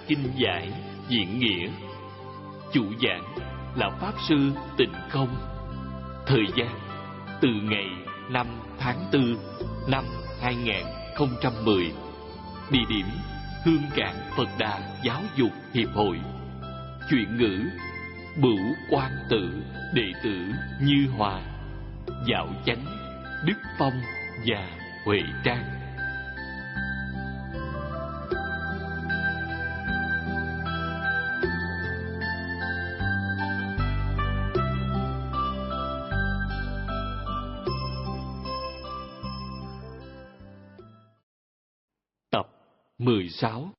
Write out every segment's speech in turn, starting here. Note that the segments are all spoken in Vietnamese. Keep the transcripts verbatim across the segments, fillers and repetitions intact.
kinh giải diễn nghĩa. Chủ giảng là Pháp Sư Tịnh Không. Thời gian từ ngày năm tháng tư năm hai nghìn không trăm mười. Địa điểm Hương Cảng Phật Đà Giáo dục Hiệp hội. Chuyển ngữ Bửu Quan Tự đệ tử Như Hòa, Dạo Chánh, Đức Phong và Huệ Trang. Tập mười sáu.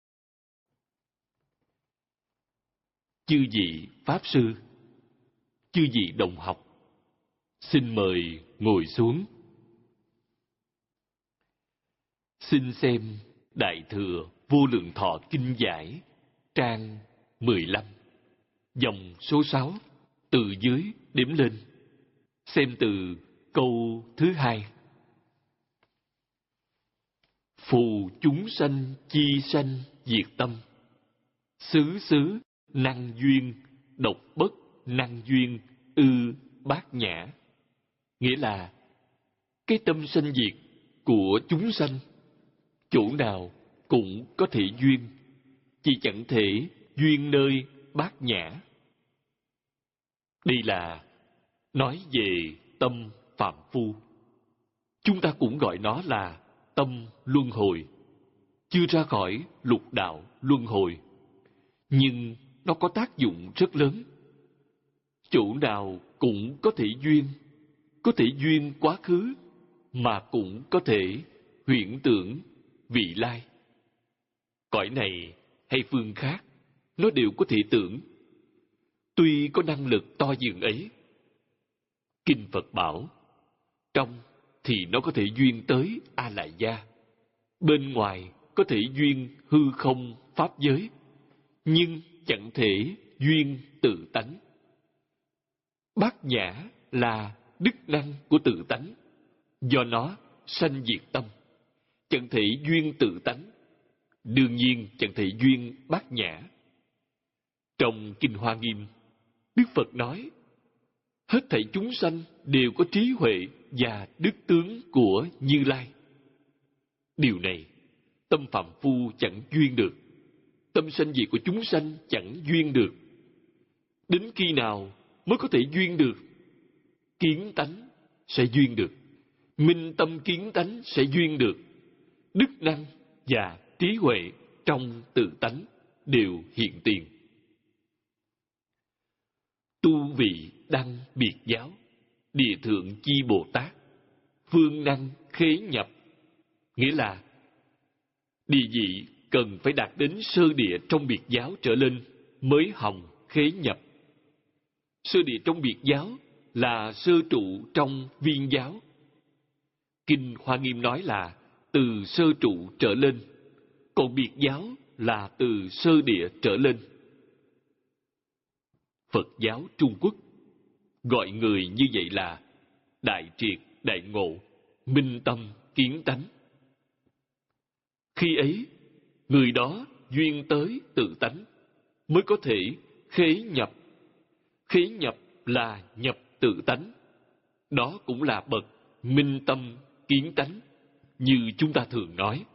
Chư vị Pháp Sư, chư vị đồng học, xin mời ngồi xuống. Xin xem Đại Thừa Vô Lượng Thọ Kinh Giải, trang mười lăm, dòng số sáu, từ dưới đếm lên. Xem từ câu thứ hai. Phù chúng sanh chi sanh diệt tâm, xứ xứ năng duyên, độc bất năng duyên, ư bát nhã. Nghĩa là cái tâm sanh diệt của chúng sanh chỗ nào cũng có thể duyên, chỉ chẳng thể duyên nơi bát nhã. Đây là nói về tâm phàm phu. Chúng ta cũng gọi nó là tâm luân hồi, chưa ra khỏi lục đạo luân hồi. Nhưng nó có tác dụng rất lớn. Chỗ nào cũng có thể duyên, có thể duyên quá khứ, mà cũng có thể huyễn tưởng vị lai. Cõi này hay phương khác, nó đều có thể tưởng. Tuy có năng lực to dường ấy, Kinh Phật bảo, trong thì nó có thể duyên tới A Lại Gia, bên ngoài có thể duyên hư không pháp giới, nhưng chẳng thể duyên tự tánh. Bát nhã là đức năng của tự tánh, do nó sanh diệt tâm, chẳng thể duyên tự tánh, đương nhiên chẳng thể duyên bát nhã. Trong Kinh Hoa Nghiêm, Đức Phật nói, hết thảy chúng sanh đều có trí huệ và đức tướng của Như Lai. Điều này, tâm phàm phu chẳng duyên được. Tâm sanh diệt của chúng sanh chẳng duyên được. Đến khi nào mới có thể duyên được? Kiến tánh sẽ duyên được. Minh tâm kiến tánh sẽ duyên được. Đức năng và trí huệ trong tự tánh đều hiện tiền. Tu vị đăng biệt giáo, địa thượng chi Bồ Tát, phương năng khế nhập. Nghĩa là địa vị cần phải đạt đến sơ địa trong biệt giáo trở lên mới hồng khế nhập. Sơ địa trong biệt giáo là sơ trụ trong viên giáo. Kinh Hoa Nghiêm nói là từ sơ trụ trở lên, còn biệt giáo là từ sơ địa trở lên. Phật giáo Trung Quốc gọi người như vậy là đại triệt đại ngộ, minh tâm kiến tánh. Khi ấy, người đó duyên tới tự tánh, mới có thể khế nhập. Khế nhập là nhập tự tánh. Đó cũng là bậc minh tâm kiến tánh, như chúng ta thường nói.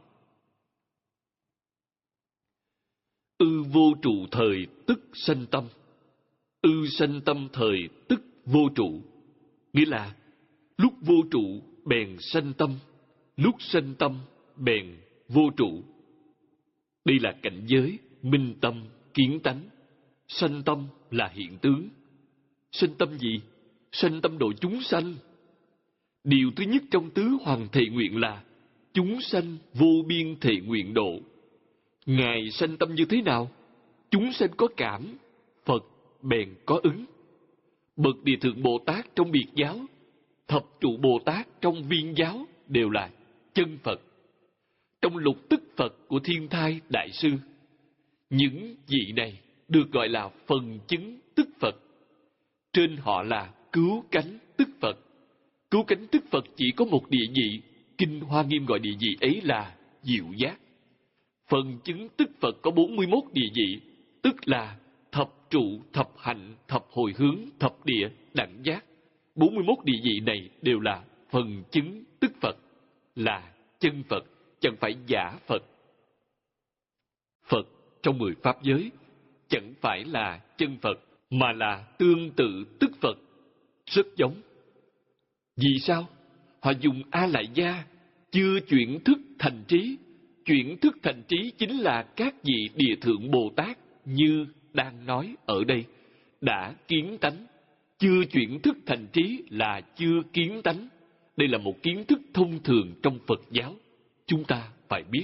Ư vô trụ thời tức sanh tâm, ư sanh tâm thời tức vô trụ. Nghĩa là lúc vô trụ bèn sanh tâm, lúc sanh tâm bèn vô trụ. Đây là cảnh giới minh tâm kiến tánh. Sanh tâm là hiện tướng. Sanh tâm gì? Sanh tâm độ chúng sanh. Điều thứ nhất trong tứ hoàng thệ nguyện là chúng sanh vô biên thệ nguyện độ. Ngài sanh tâm như thế nào? Chúng sanh có cảm, Phật bèn có ứng. Bậc Địa Thượng Bồ Tát trong biệt giáo, Thập Trụ Bồ Tát trong viên giáo đều là chân Phật. Trong lục tức Phật của Thiên Thai Đại Sư, những vị này được gọi là phần chứng tức Phật. Trên họ là cứu cánh tức Phật. Cứu cánh tức Phật chỉ có một địa vị. Kinh Hoa Nghiêm gọi địa vị ấy là diệu giác. Phần chứng tức Phật có bốn mươi mốt địa vị, tức là thập trụ, thập hạnh, thập hồi hướng, thập địa, đẳng giác. bốn mươi mốt địa vị này đều là phần chứng tức Phật, là chân Phật, chẳng phải giả Phật. Phật trong mười pháp giới chẳng phải là chân Phật, mà là tương tự tức Phật, rất giống. Vì sao? Họ dùng A Lại Gia, chưa chuyển thức thành trí. Chuyển thức thành trí chính là các vị Địa Thượng Bồ Tát như đang nói ở đây, đã kiến tánh. Chưa chuyển thức thành trí là chưa kiến tánh. Đây là một kiến thức thông thường trong Phật giáo, chúng ta phải biết.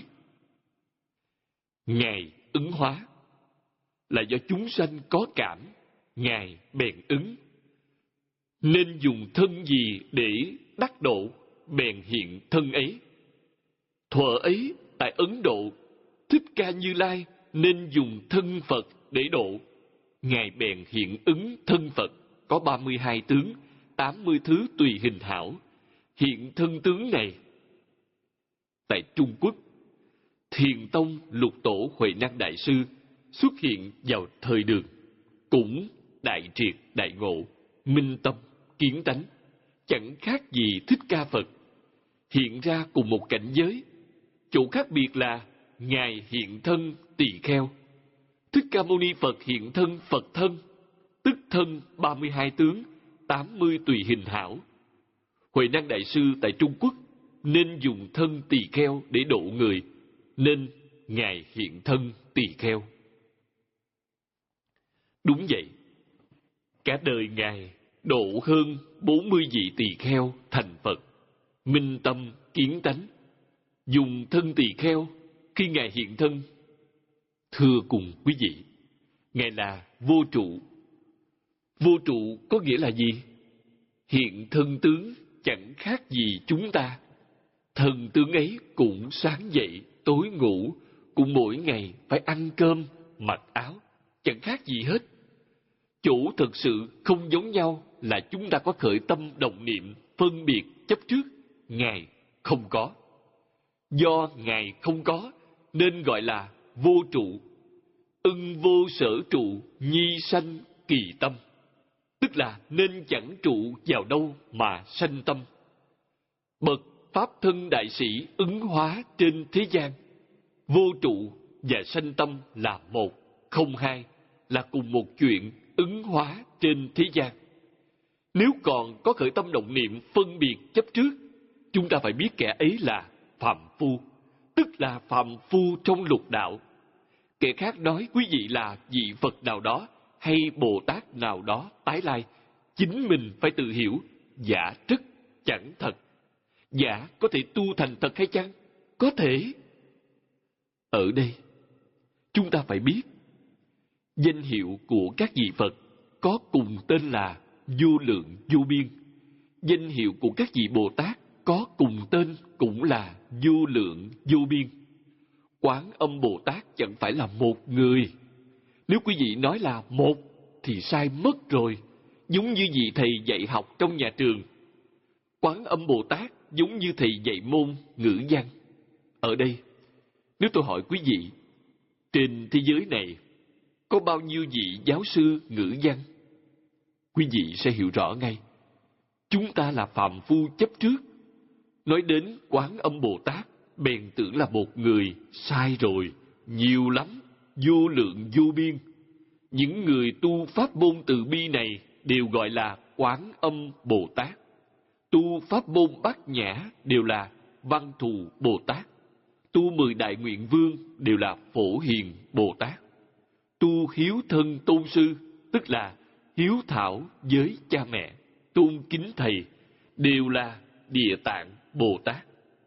Ngài ứng hóa là do chúng sanh có cảm, Ngài bèn ứng. Nên dùng thân gì để đắc độ, bèn hiện thân ấy. Thuở ấy, tại Ấn Độ, Thích Ca Như Lai nên dùng thân Phật để độ. Ngài bèn hiện ứng thân Phật, có ba mươi hai tướng, tám mươi thứ tùy hình hảo. Hiện thân tướng này. Tại Trung Quốc, Thiền Tông Lục Tổ Huệ Năng Đại Sư xuất hiện vào thời Đường, cũng đại triệt đại ngộ, minh tâm, kiến tánh, chẳng khác gì Thích Ca Phật, hiện ra cùng một cảnh giới. Chỗ khác biệt là Ngài hiện thân tỳ kheo, Thích Ca Mâu Ni Phật hiện thân Phật thân, tức thân ba mươi hai tướng, tám mươi tùy hình hảo. Huệ Năng Đại Sư tại Trung Quốc nên dùng thân tỳ kheo để độ người, nên Ngài hiện thân tỳ kheo. Đúng vậy, cả đời Ngài độ hơn bốn mươi vị tỳ kheo thành Phật, minh tâm kiến tánh, dùng thân tỳ kheo khi Ngài hiện thân. Thưa cùng quý vị, Ngài là vô trụ. Vô trụ có nghĩa là gì? Hiện thân tướng chẳng khác gì chúng ta. Thần tướng ấy cũng sáng dậy, tối ngủ, cũng mỗi ngày phải ăn cơm, mặc áo, chẳng khác gì hết. Chủ thực sự không giống nhau là chúng ta có khởi tâm động niệm, phân biệt, chấp trước. Ngài không có. Do Ngài không có, nên gọi là vô trụ. Ưng vô sở trụ, nhi sanh kỳ tâm. Tức là nên chẳng trụ vào đâu mà sanh tâm. Bậc Pháp thân đại sĩ ứng hóa trên thế gian. Vô trụ và sanh tâm là một, không hai, là cùng một chuyện ứng hóa trên thế gian. Nếu còn có khởi tâm động niệm phân biệt chấp trước, chúng ta phải biết kẻ ấy là phàm phu, tức là phàm phu trong lục đạo. Kẻ khác nói quý vị là vị Phật nào đó hay Bồ Tát nào đó tái lai, chính mình phải tự hiểu, giả rất chẳng thật. Giả có thể tu thành thật hay chăng? Có thể. Ở đây, chúng ta phải biết, danh hiệu của các vị Phật có cùng tên là vô lượng vô biên. Danh hiệu của các vị Bồ Tát có cùng tên cũng là vô lượng vô biên. Quán Âm Bồ Tát chẳng phải là một người. Nếu quý vị nói là một thì sai mất rồi, giống như vị thầy dạy học trong nhà trường. Quán Âm Bồ Tát giống như thầy dạy môn ngữ văn. Ở đây, nếu tôi hỏi quý vị, trên thế giới này có bao nhiêu vị giáo sư ngữ văn? Quý vị sẽ hiểu rõ ngay. Chúng ta là phàm phu chấp trước. Nói đến Quán Âm Bồ Tát, bèn tưởng là một người, sai rồi, nhiều lắm, vô lượng vô biên. Những người tu pháp môn từ bi này đều gọi là Quán Âm Bồ Tát. Tu pháp môn Bát Nhã đều là Văn Thù Bồ Tát. Tu mười đại nguyện vương đều là Phổ Hiền Bồ Tát. Tu hiếu thân tôn sư, tức là hiếu thảo với cha mẹ, tôn kính thầy, đều là Địa Tạng Bồ Tát.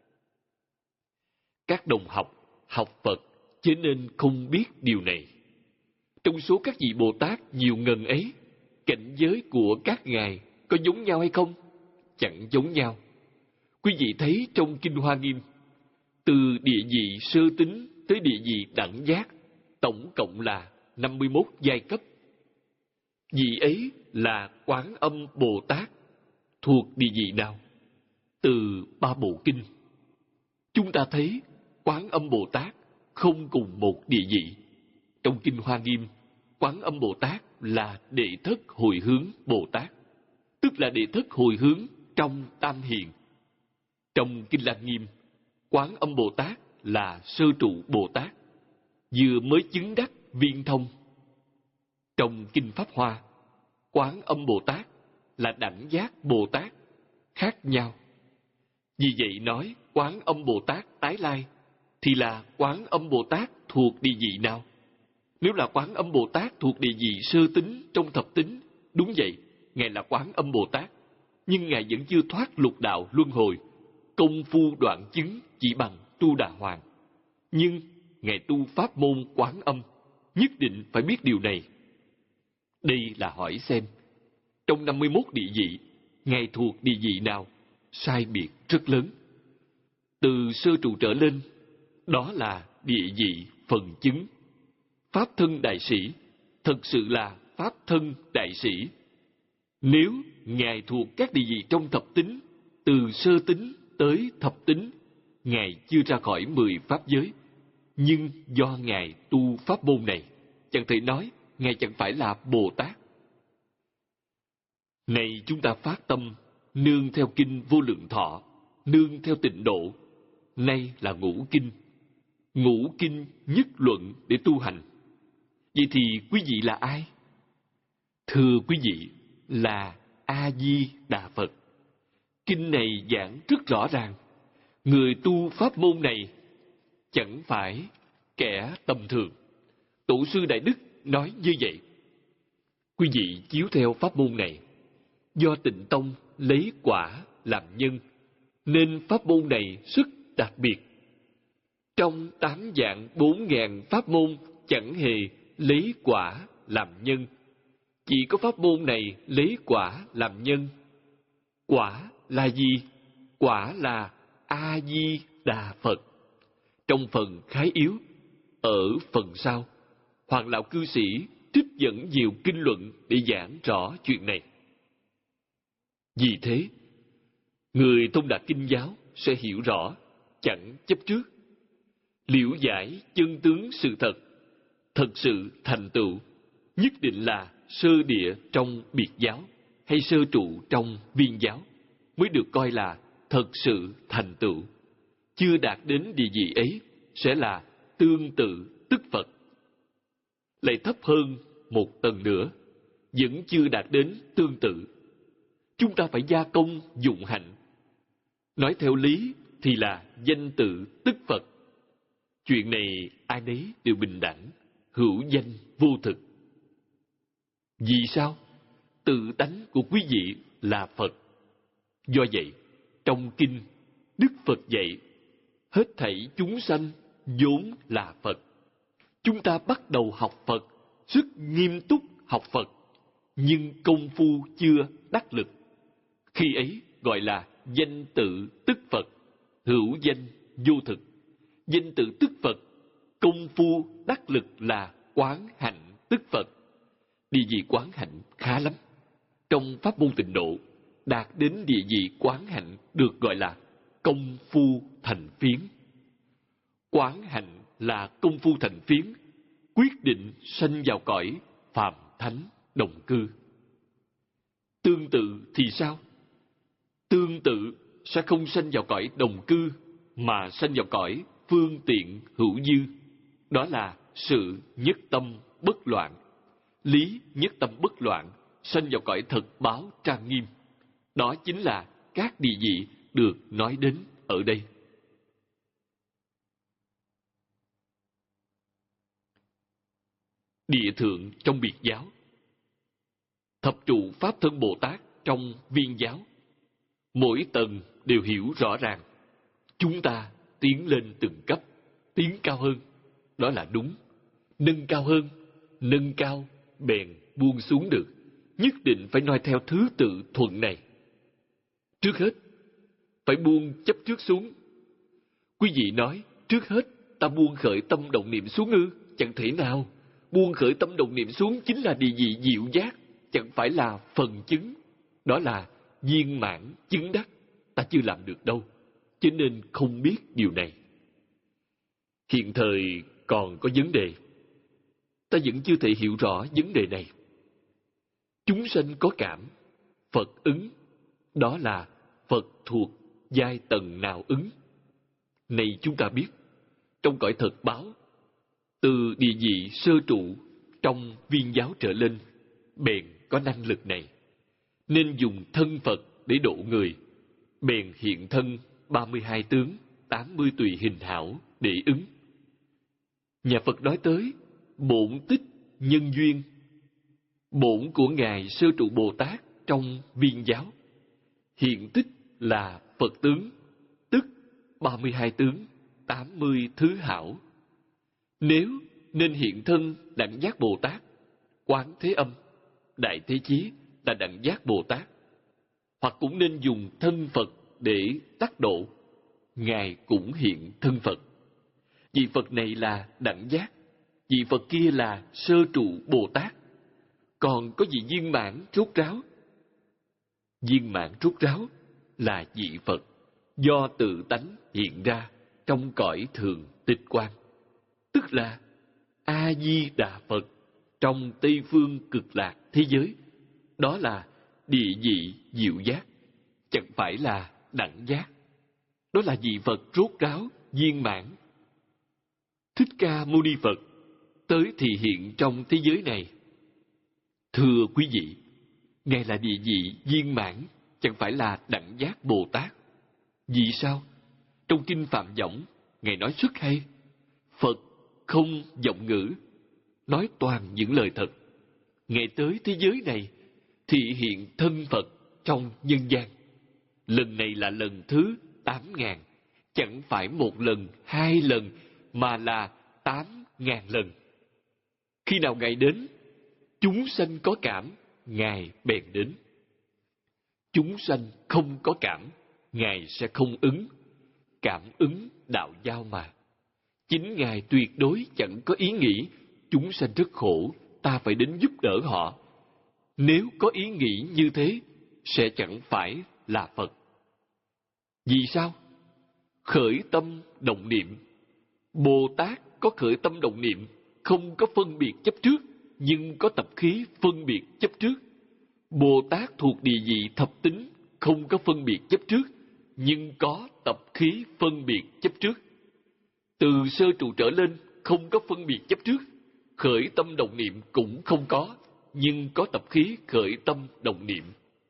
Các đồng học học Phật cho nên không biết điều này. Trong số các vị Bồ Tát nhiều ngần ấy, cảnh giới của các ngài có giống nhau hay không? Chẳng giống nhau. Quý vị thấy trong Kinh Hoa Nghiêm, từ địa vị sơ tính tới địa vị đẳng giác, tổng cộng là năm mươi mốt giai cấp. Vị ấy là Quán Âm Bồ Tát, thuộc địa vị nào? Từ ba bộ kinh, chúng ta thấy Quán Âm Bồ Tát không cùng một địa vị. Trong Kinh Hoa Nghiêm, Quán Âm Bồ Tát là đệ thất hồi hướng Bồ Tát, tức là đệ thất hồi hướng trong Tam Hiền. Trong Kinh Lăng Nghiêm, Quán Âm Bồ Tát là sơ trụ Bồ Tát, vừa mới chứng đắc viên thông. Trong Kinh Pháp Hoa, Quán Âm Bồ Tát là đẳng giác Bồ Tát, khác nhau. Vì vậy nói Quán Âm Bồ Tát tái lai thì là Quán Âm Bồ Tát thuộc địa vị nào? Nếu là Quán Âm Bồ Tát thuộc địa vị sơ tính trong thập tính, đúng vậy, Ngài là Quán Âm Bồ Tát, nhưng Ngài vẫn chưa thoát lục đạo luân hồi, công phu đoạn chứng chỉ bằng Tu Đà Hoàng. Nhưng Ngài tu pháp môn Quán Âm, nhất định phải biết điều này. Đây là hỏi xem, trong năm mươi mốt địa vị, Ngài thuộc địa vị nào? Sai biệt rất lớn. Từ sơ trụ trở lên, đó là địa vị phần chứng. Pháp thân đại sĩ, thật sự là Pháp thân đại sĩ. Nếu Ngài thuộc các địa vị trong thập tính, từ sơ tính tới thập tính, Ngài chưa ra khỏi mười pháp giới. Nhưng do Ngài tu pháp môn này, chẳng thể nói Ngài chẳng phải là Bồ Tát. Này chúng ta phát tâm, nương theo Kinh Vô Lượng Thọ, nương theo Tịnh Độ. Nay là ngũ kinh. Ngũ kinh nhất luận để tu hành. Vậy thì quý vị là ai? Thưa quý vị, là A-di-đà Phật. Kinh này giảng rất rõ ràng. Người tu pháp môn này chẳng phải kẻ tầm thường. Tổ sư Đại Đức nói như vậy. Quý vị chiếu theo pháp môn này, do Tịnh Tông lấy quả làm nhân, nên pháp môn này rất đặc biệt. Trong tám vạn bốn ngàn pháp môn chẳng hề lấy quả làm nhân. Chỉ có pháp môn này lấy quả làm nhân. Quả là gì? Quả là A-di-đà Phật. Trong phần khái yếu, ở phần sau, Hoàng Lão Cư Sĩ trích dẫn nhiều kinh luận để giảng rõ chuyện này. Vì thế, người thông đạt kinh giáo sẽ hiểu rõ, chẳng chấp trước, liễu giải chân tướng sự thật, thật sự thành tựu, nhất định là sơ địa trong biệt giáo hay sơ trụ trong viên giáo mới được coi là thật sự thành tựu. Chưa đạt đến địa vị ấy sẽ là tương tự tức Phật. Lại thấp hơn một tầng nữa, vẫn chưa đạt đến tương tự. Chúng ta phải gia công dụng hạnh. Nói theo lý thì là danh tự tức Phật. Chuyện này ai nấy đều bình đẳng, hữu danh vô thực. Vì sao? Tự tánh của quý vị là Phật. Do vậy, trong kinh, Đức Phật dạy, hết thảy chúng sanh vốn là Phật. Chúng ta bắt đầu học Phật, rất nghiêm túc học Phật, nhưng công phu chưa đắc lực. Khi ấy gọi là danh tự tức Phật, hữu danh vô thực. Danh tự tức Phật, công phu đắc lực là quán hạnh tức Phật. Địa vị quán hạnh khá lắm. Trong pháp môn Tịnh Độ, đạt đến địa vị quán hạnh được gọi là công phu thành phiến. Quán hạnh là công phu thành phiến, quyết định sanh vào cõi phàm thánh đồng cư. Tương tự thì sao? Tương tự sẽ không sanh vào cõi đồng cư, mà sanh vào cõi phương tiện hữu dư. Đó là sự nhất tâm bất loạn. Lý nhất tâm bất loạn, sanh vào cõi thật báo trang nghiêm. Đó chính là các địa vị được nói đến ở đây. Địa thượng trong biệt giáo, thập trụ Pháp Thân Bồ Tát trong viên giáo, mỗi tầng đều hiểu rõ ràng. Chúng ta tiến lên từng cấp, tiến cao hơn, đó là đúng. Nâng cao hơn, nâng cao bèn buông xuống được, nhất định phải noi theo thứ tự thuận này. Trước hết, phải buông chấp trước xuống. Quý vị nói, trước hết ta buông khởi tâm động niệm xuống ư? Chẳng thể nào. Buông khởi tâm động niệm xuống chính là địa vị diệu giác, chẳng phải là phần chứng. Đó là viên mãn chứng đắc. Ta chưa làm được đâu, cho nên không biết điều này. Hiện thời còn có vấn đề. Ta vẫn chưa thể hiểu rõ vấn đề này. Chúng sanh có cảm, Phật ứng. Đó là Phật thuộc giai tầng nào ứng? Này chúng ta biết, trong cõi thật báo, từ địa vị sơ trụ trong viên giáo trở lên, bèn có năng lực này, nên dùng thân Phật để độ người, bèn hiện thân ba mươi hai tướng, tám mươi tùy hình hảo để ứng. Nhà Phật nói tới bổn tích nhân duyên. Bổn của Ngài Sơ Trụ Bồ Tát trong viên giáo. Hiện tích là Phật tướng, tức ba mươi hai tướng, tám mươi thứ hảo. Nếu nên hiện thân Đẳng Giác Bồ Tát, Quán Thế Âm, Đại Thế Chí là Đẳng Giác Bồ Tát, hoặc cũng nên dùng thân Phật để tác độ, Ngài cũng hiện thân Phật. Vị Phật này là Đẳng Giác, vị Phật kia là Sơ Trụ Bồ Tát. Còn có vị viên mãn rốt ráo. Viên mãn rốt ráo là vị Phật do tự tánh hiện ra trong cõi thường tịch quan, tức là A Di Đà Phật trong Tây phương cực lạc thế giới. Đó là địa vị diệu giác, chẳng phải là đẳng giác. Đó là vị Phật rốt ráo viên mãn. Thích Ca Mâu Ni Phật tới thì hiện trong thế giới này. Thưa quý vị, Ngài là địa vị viên mãn, chẳng phải là đẳng giác Bồ Tát. Vì sao? Trong Kinh Phạm Võng, Ngài nói rất hay. Phật không vọng ngữ, nói toàn những lời thật. Ngài tới thế giới này, thị hiện thân Phật trong nhân gian. Lần này là lần thứ tám ngàn, chẳng phải một lần, hai lần, mà là tám ngàn lần. Khi nào Ngài đến, chúng sanh có cảm, Ngài bèn đến. Chúng sanh không có cảm, Ngài sẽ không ứng. Cảm ứng đạo giao mà. Chính Ngài tuyệt đối chẳng có ý nghĩ chúng sanh rất khổ, ta phải đến giúp đỡ họ. Nếu có ý nghĩ như thế, sẽ chẳng phải là Phật. Vì sao? Khởi tâm động niệm. Bồ Tát có khởi tâm động niệm, không có phân biệt chấp trước, nhưng có tập khí phân biệt chấp trước. Bồ Tát thuộc địa vị thập tính, không có phân biệt chấp trước, nhưng có tập khí phân biệt chấp trước. Từ sơ trụ trở lên, không có phân biệt chấp trước. Khởi tâm động niệm cũng không có, nhưng có tập khí khởi tâm động niệm.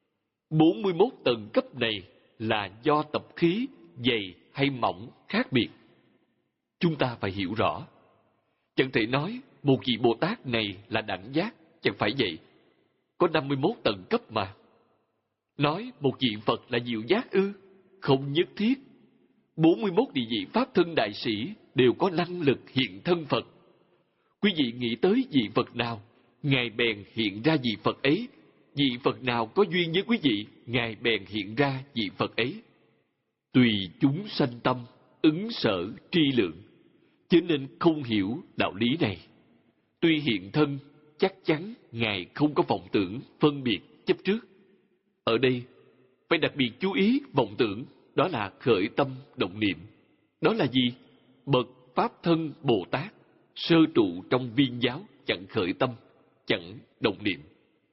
bốn mươi mốt tầng cấp này là do tập khí dày hay mỏng khác biệt. Chúng ta phải hiểu rõ. Chẳng thể nói một vị Bồ Tát này là đẳng giác, chẳng phải vậy. Có năm mươi mốt tầng cấp mà. Nói một vị Phật là diệu giác ư? Không nhất thiết. bốn mươi mốt địa vị Pháp thân đại sĩ đều có năng lực hiện thân Phật. Quý vị nghĩ tới vị Phật nào, Ngài bèn hiện ra vị Phật ấy. Vị Phật nào có duyên với quý vị, Ngài bèn hiện ra vị Phật ấy. Tùy chúng sanh tâm, ứng sở tri lượng, cho nên không hiểu đạo lý này. Tuy hiện thân, chắc chắn Ngài không có vọng tưởng phân biệt chấp trước. Ở đây, phải đặc biệt chú ý vọng tưởng, đó là khởi tâm động niệm. Đó là gì? Bậc Pháp thân Bồ Tát, sơ trụ trong viên giáo, chẳng khởi tâm, chẳng động niệm.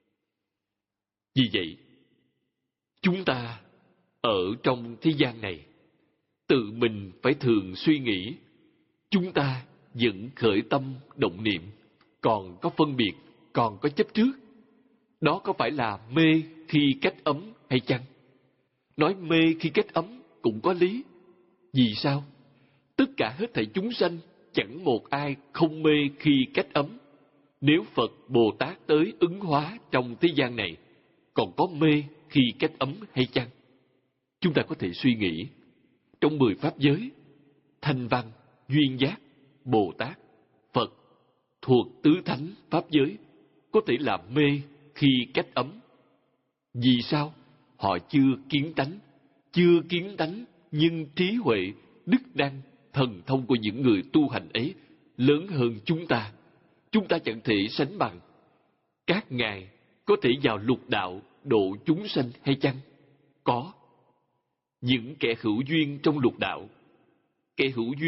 Vì vậy, chúng ta ở trong thế gian này, tự mình phải thường suy nghĩ, chúng ta vẫn khởi tâm động niệm, còn có phân biệt, còn có chấp trước. Đó có phải là mê khi cách ấm hay chăng? Nói mê khi cách ấm cũng có lý. Vì sao? Tất cả hết thảy chúng sanh, chẳng một ai không mê khi cách ấm. Nếu Phật Bồ Tát tới ứng hóa trong thế gian này, còn có mê khi cách ấm hay chăng? Chúng ta có thể suy nghĩ. Trong mười pháp giới, Thanh Văn, Duyên Giác, Bồ Tát, Phật thuộc tứ thánh pháp giới có thể là mê khi cách ấm. Vì sao? Họ chưa kiến tánh, chưa kiến tánh, nhưng trí huệ, đức năng, thần thông của những người tu hành ấy lớn hơn chúng ta. Chúng ta chẳng thể sánh bằng. Các ngài có thể vào lục đạo độ chúng sanh hay chăng? Có. Những kẻ hữu duyên trong lục đạo, kẻ hữu duyên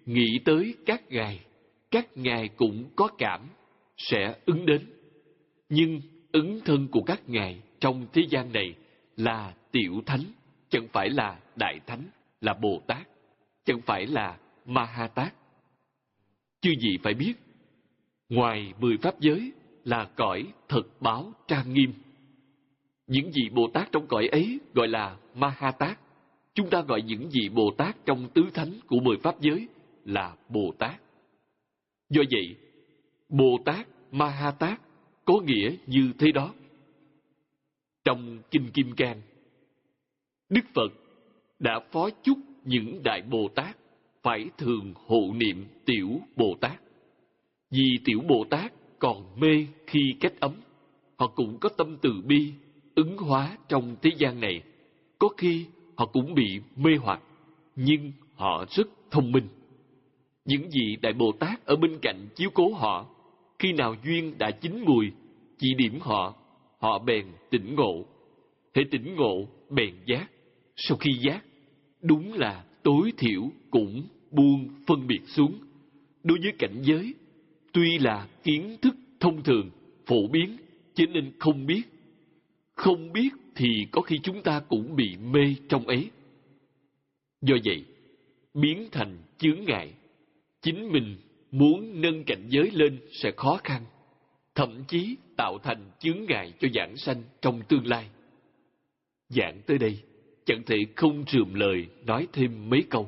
nghĩ tới các ngài, các ngài cũng có cảm, sẽ ứng đến. Nhưng ứng thân của các ngài trong thế gian này là tiểu thánh, chẳng phải là đại thánh, là Bồ Tát, chẳng phải là Ma Ha Tát. Chư vị phải biết, ngoài mười pháp giới là cõi thật báo trang nghiêm. Những vị Bồ Tát trong cõi ấy gọi là Ma Ha Tát. Chúng ta gọi những vị Bồ Tát trong tứ thánh của mười pháp giới là Bồ Tát. Do vậy, Bồ Tát Ma Ha Tát có nghĩa như thế đó. Trong Kinh Kim Cang, Đức Phật đã phó chúc những Đại Bồ Tát phải thường hộ niệm Tiểu Bồ Tát. Vì Tiểu Bồ Tát còn mê khi cách ấm, họ cũng có tâm từ bi, ứng hóa trong thế gian này. Có khi họ cũng bị mê hoặc, nhưng họ rất thông minh. Những vị Đại Bồ Tát ở bên cạnh chiếu cố họ, khi nào duyên đã chín mùi, chỉ điểm họ, họ bèn tỉnh ngộ. Hễ tỉnh ngộ, bèn giác. Sau khi giác, đúng là tối thiểu cũng buông phân biệt xuống. Đối với cảnh giới, tuy là kiến thức thông thường, phổ biến, cho nên không biết. Không biết thì có khi chúng ta cũng bị mê trong ấy. Do vậy, biến thành chướng ngại. Chính mình muốn nâng cảnh giới lên sẽ khó khăn, thậm chí tạo thành chướng ngại cho giảng sanh trong tương lai. Giảng tới đây, chẳng thể không rườm lời nói thêm mấy câu.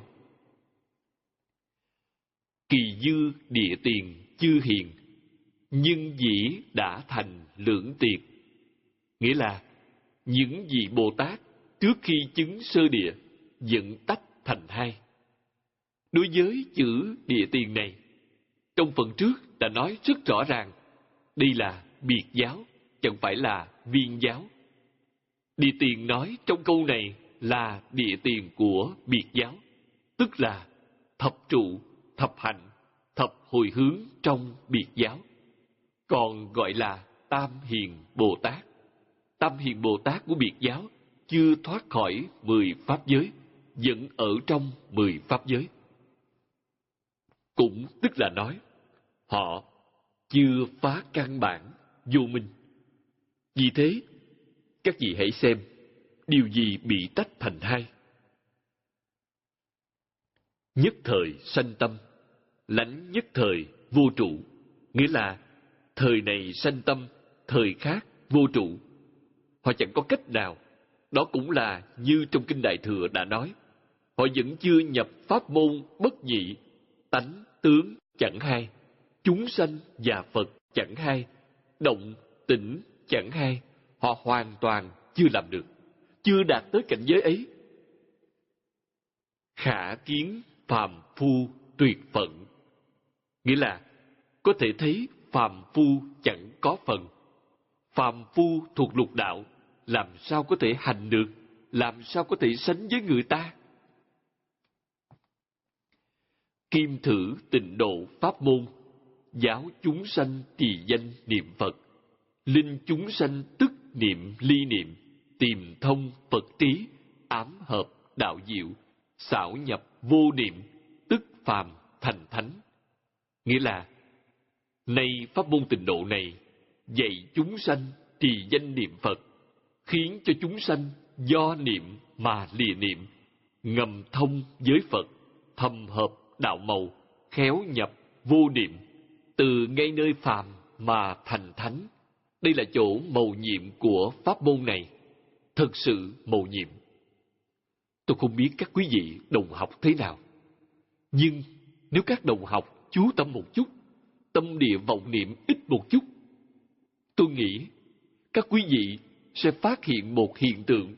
Kỳ dư địa tiền chư hiền, nhưng dĩ đã thành lưỡng tiệt. Nghĩa là, những vị Bồ Tát trước khi chứng sơ địa, dẫn tách thành hai. Đối với chữ địa tiền này, trong phần trước đã nói rất rõ ràng, đây là biệt giáo, chẳng phải là viên giáo. Địa tiền nói trong câu này là địa tiền của biệt giáo, tức là thập trụ, thập hạnh, thập hồi hướng trong biệt giáo. Còn gọi là Tam Hiền Bồ Tát. Tam Hiền Bồ Tát của biệt giáo chưa thoát khỏi mười pháp giới, vẫn ở trong mười pháp giới. Cũng tức là nói, họ chưa phá căn bản vô minh. Vì thế, các vị hãy xem, điều gì bị tách thành hai? Nhất thời sanh tâm, lãnh nhất thời vô trụ. Nghĩa là, thời này sanh tâm, thời khác vô trụ. Họ chẳng có cách nào. Đó cũng là như trong Kinh Đại Thừa đã nói, họ vẫn chưa nhập pháp môn bất nhị, tánh tướng chẳng hai, chúng sanh và Phật chẳng hai, động tĩnh chẳng hai. Họ hoàn toàn chưa làm được, chưa đạt tới cảnh giới ấy. Khả kiến phàm phu tuyệt phận. Nghĩa là, có thể thấy phàm phu chẳng có phần. Phàm phu thuộc lục đạo, làm sao có thể hành được, làm sao có thể sánh với người ta? Kim thử tịnh độ pháp môn, giáo chúng sanh trì danh niệm Phật, linh chúng sanh tức niệm ly niệm, tìm thông Phật trí, ám hợp đạo diệu, xảo nhập vô niệm, tức phàm thành thánh. Nghĩa là, nay pháp môn tịnh độ này dạy chúng sanh trì danh niệm Phật, khiến cho chúng sanh do niệm mà lìa niệm, ngầm thông với Phật, thầm hợp đạo màu, khéo nhập vô niệm, từ ngay nơi phàm mà thành thánh. Đây là chỗ mầu nhiệm của pháp môn này, thực sự mầu nhiệm. Tôi không biết các quý vị đồng học thế nào, nhưng nếu các đồng học chú tâm một chút, tâm địa vọng niệm ít một chút, tôi nghĩ các quý vị sẽ phát hiện một hiện tượng.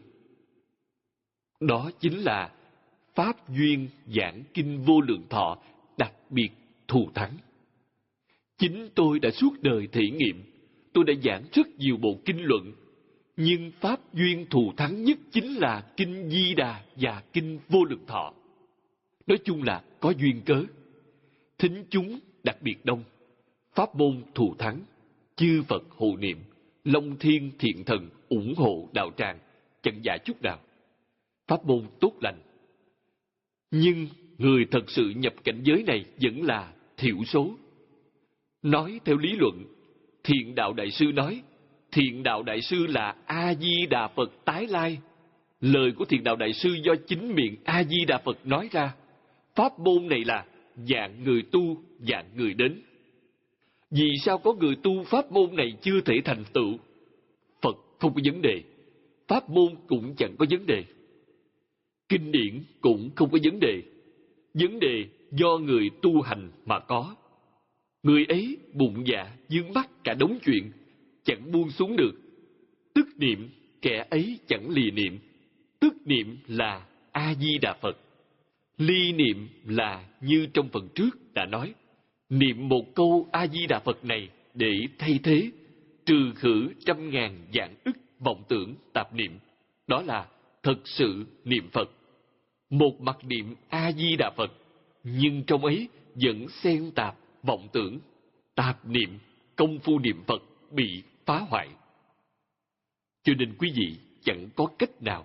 Đó chính là Pháp duyên giảng kinh vô lượng thọ đặc biệt thù thắng. Chính tôi đã suốt đời thể nghiệm, tôi đã giảng rất nhiều bộ kinh luận, nhưng Pháp duyên thù thắng nhất chính là Kinh Di Đà và Kinh Vô Lượng Thọ. Nói chung là có duyên cớ. Thính chúng đặc biệt đông, pháp môn thù thắng, chư Phật hộ niệm, Long Thiên Thiện Thần ủng hộ đạo tràng, chẳng giả chút nào. Pháp môn tốt lành. Nhưng người thật sự nhập cảnh giới này vẫn là thiểu số. Nói theo lý luận, Thiện Đạo Đại Sư nói, Thiện Đạo Đại Sư là A-di-đà Phật tái lai. Lời của Thiện Đạo Đại Sư do chính miệng A-di-đà Phật nói ra. Pháp môn này là dạng người tu, dạng người đến. Vì sao có người tu pháp môn này chưa thể thành tựu? Phật không có vấn đề, pháp môn cũng chẳng có vấn đề, kinh điển cũng không có vấn đề. Vấn đề do người tu hành mà có. Người ấy bụng dạ vướng mắc cả đống chuyện, chẳng buông xuống được. Tức niệm, kẻ ấy chẳng lìa niệm. Tức niệm là A-di-đà Phật. Ly niệm là như trong phần trước đã nói, niệm một câu A-di-đà Phật này để thay thế, trừ khử trăm ngàn vạn ức vọng tưởng tạp niệm. Đó là thật sự niệm Phật. Một mặt niệm A-di-đà Phật, nhưng trong ấy vẫn xen tạp vọng tưởng, tạp niệm, công phu niệm Phật bị phá hoại. Cho nên quý vị chẳng có cách nào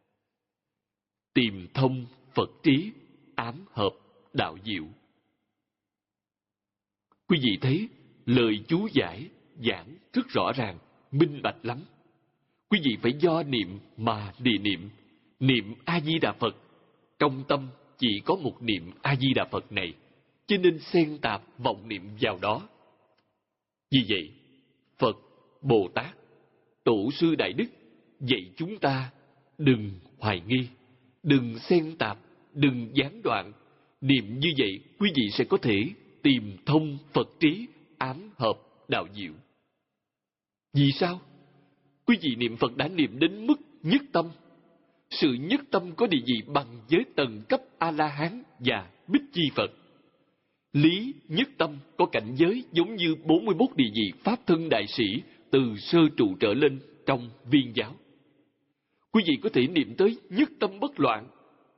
tìm thông Phật trí, ám hợp đạo diệu. Quý vị thấy lời chú giải giảng rất rõ ràng, minh bạch lắm. Quý vị phải do niệm mà đi niệm. Niệm A-di-đà Phật, trong tâm chỉ có một niệm A-di-đà Phật này, cho nên xen tạp vọng niệm vào đó. Vì vậy, Phật, Bồ Tát, Tổ sư Đại Đức dạy chúng ta đừng hoài nghi, đừng xen tạp, đừng gián đoạn. Niệm như vậy, quý vị sẽ có thể tìm thông Phật trí, ám hợp đạo diệu. Vì sao? Quý vị niệm Phật đã niệm đến mức nhất tâm. Sự nhất tâm có địa vị bằng với tầng cấp A-la-hán và Bích Chi Phật. Lý nhất tâm có cảnh giới giống như bốn mươi mốt địa vị Pháp thân đại sĩ từ sơ trụ trở lên trong Viên giáo. Quý vị có thể niệm tới nhất tâm bất loạn.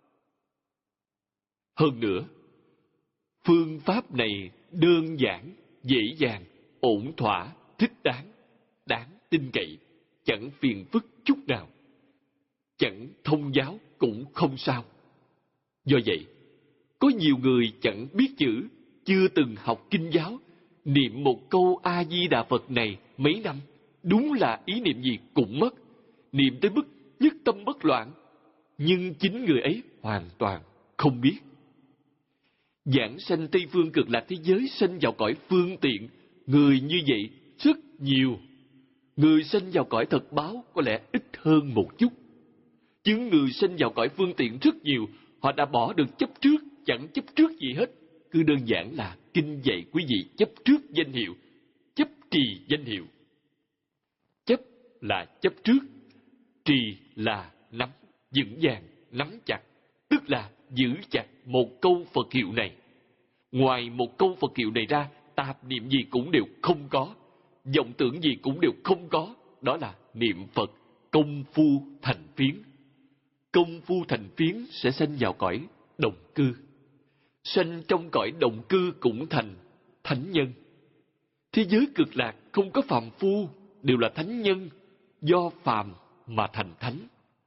Hơn nữa, phương pháp này đơn giản, dễ dàng, ổn thỏa, thích đáng, đáng tin cậy, chẳng phiền phức chút nào. Chẳng thông giáo cũng không sao. Do vậy, có nhiều người chẳng biết chữ, chưa từng học kinh giáo, niệm một câu A-di-đà Phật này mấy năm, đúng là ý niệm gì cũng mất, niệm tới mức nhất tâm bất loạn, nhưng chính người ấy hoàn toàn không biết. Giảng sanh Tây Phương Cực Lạc thế giới sanh vào cõi phương tiện, người như vậy rất nhiều. Người sanh vào cõi thật báo có lẽ ít hơn một chút. Chứ người sinh vào cõi phương tiện rất nhiều, họ đã bỏ được chấp trước, chẳng chấp trước gì hết. Cứ đơn giản là kinh dạy quý vị chấp trước danh hiệu, chấp trì danh hiệu. Chấp là chấp trước, trì là nắm vững vàng, nắm chặt, tức là giữ chặt một câu Phật hiệu này. Ngoài một câu Phật hiệu này ra, tạp niệm gì cũng đều không có, vọng tưởng gì cũng đều không có. Đó là niệm Phật công phu thành phiến. Công phu thành phiến sẽ sanh vào cõi đồng cư. Sanh trong cõi đồng cư cũng thành thánh nhân. Thế giới cực lạc không có phàm phu, đều là thánh nhân, do phàm mà thành thánh.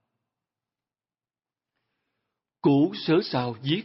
Cố Sớ Sao viết: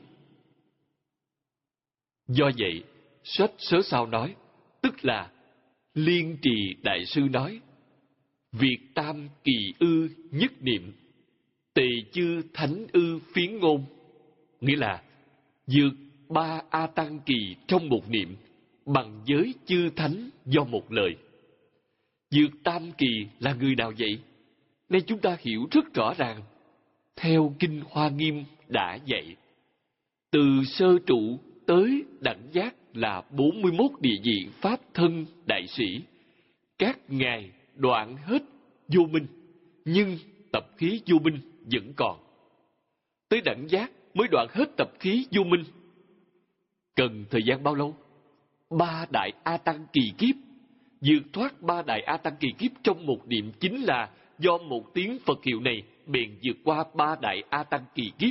do vậy, sách Sớ Sao nói, tức là Liên Trì Đại Sư nói, việc tam kỳ ư nhất niệm, tề chư thánh ư phiến ngôn, nghĩa là vượt ba A Tăng kỳ trong một niệm, bằng giới chư thánh do một lời. Vượt tam kỳ là người nào vậy? Nên chúng ta hiểu rất rõ ràng. Theo Kinh Hoa Nghiêm đã dạy, từ sơ trụ tới đẳng giác là bốn mươi mốt địa vị Pháp thân đại sĩ. Các ngài đoạn hết vô minh, nhưng tập khí vô minh vẫn còn. Tới đẳng giác mới đoạn hết tập khí vô minh. Cần thời gian bao lâu? Ba đại A Tăng kỳ kiếp. Vượt thoát ba đại A Tăng kỳ kiếp trong một niệm chính là do một tiếng Phật hiệu này bèn vượt qua ba đại A Tăng kỳ kiếp.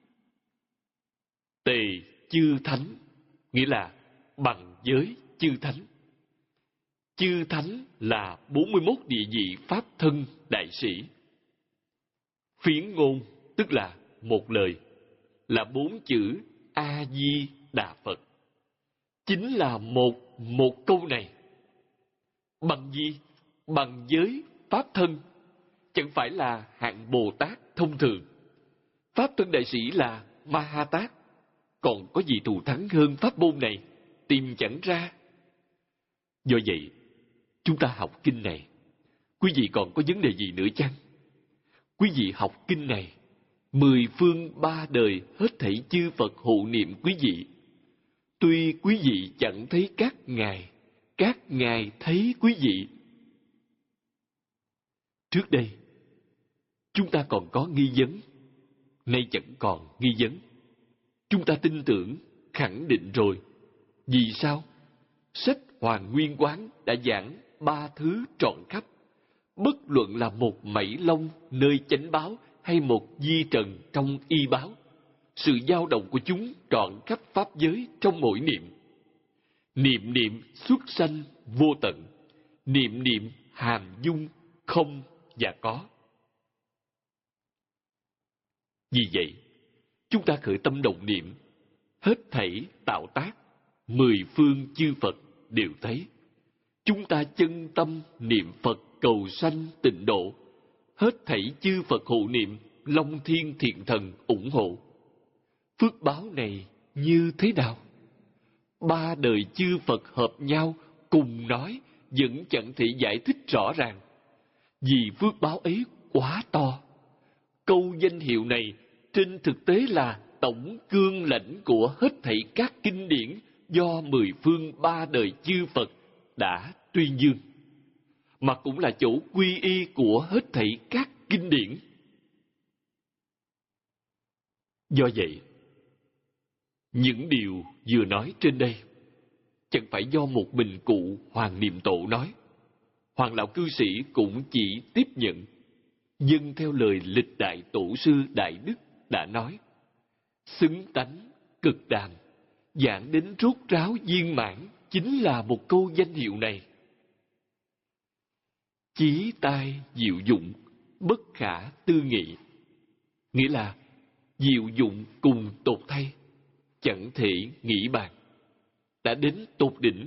Tề chư thánh, nghĩa là bằng giới chư thánh. Chư thánh là bốn mươi mốt địa vị Pháp thân đại sĩ. Phiến ngôn tức là một lời, là bốn chữ A Di Đà Phật. Chính là một một câu này. Bằng gì? Bằng giới pháp thân. Chẳng phải là hạng Bồ Tát thông thường. Pháp thân đại sĩ là Ma Ha Tát. Còn có gì thù thắng hơn pháp môn này? Tìm chẳng ra. Do vậy, chúng ta học kinh này, quý vị còn có vấn đề gì nữa chăng? Quý vị học kinh này, mười phương ba đời hết thảy chư Phật hộ niệm quý vị. Tuy quý vị chẳng thấy các ngài, các ngài thấy quý vị. Trước đây, chúng ta còn có nghi vấn, nay chẳng còn nghi vấn. Chúng ta tin tưởng, khẳng định rồi. Vì sao? Sách Hoàn Nguyên Quán đã giảng ba thứ trọn khắp. Bất luận là một mảy lông nơi chánh báo hay một di trần trong y báo, sự dao động của chúng trọn khắp pháp giới trong mỗi niệm. Niệm niệm xuất sanh vô tận, niệm niệm hàm dung không và có. Vì vậy, chúng ta khởi tâm động niệm, hết thảy tạo tác, mười phương chư Phật đều thấy. Chúng ta chân tâm niệm Phật cầu sanh tịnh độ, hết thảy chư Phật hộ niệm, Long Thiên Thiện Thần ủng hộ. Phước báo này như thế nào? Ba đời chư Phật hợp nhau cùng nói vẫn chẳng thể giải thích rõ ràng. Vì phước báo ấy quá to. Câu danh hiệu này trên thực tế là tổng cương lãnh của hết thảy các kinh điển do mười phương ba đời chư Phật đã tuyên dương, mà cũng là chỗ quy y của hết thảy các kinh điển. Do vậy, những điều vừa nói trên đây chẳng phải do một mình cụ Hoàng Niệm Tổ nói. Hoàng lão cư sĩ cũng chỉ tiếp nhận, dâng theo lời lịch đại tổ sư Đại Đức đã nói. Xứng tánh, cực đàm, giảng đến rốt ráo viên mãn chính là một câu danh hiệu này. Chí tai diệu dụng, bất khả tư nghị. Nghĩa là diệu dụng cùng tột thay, chẳng thể nghĩ bàn, đã đến tột đỉnh.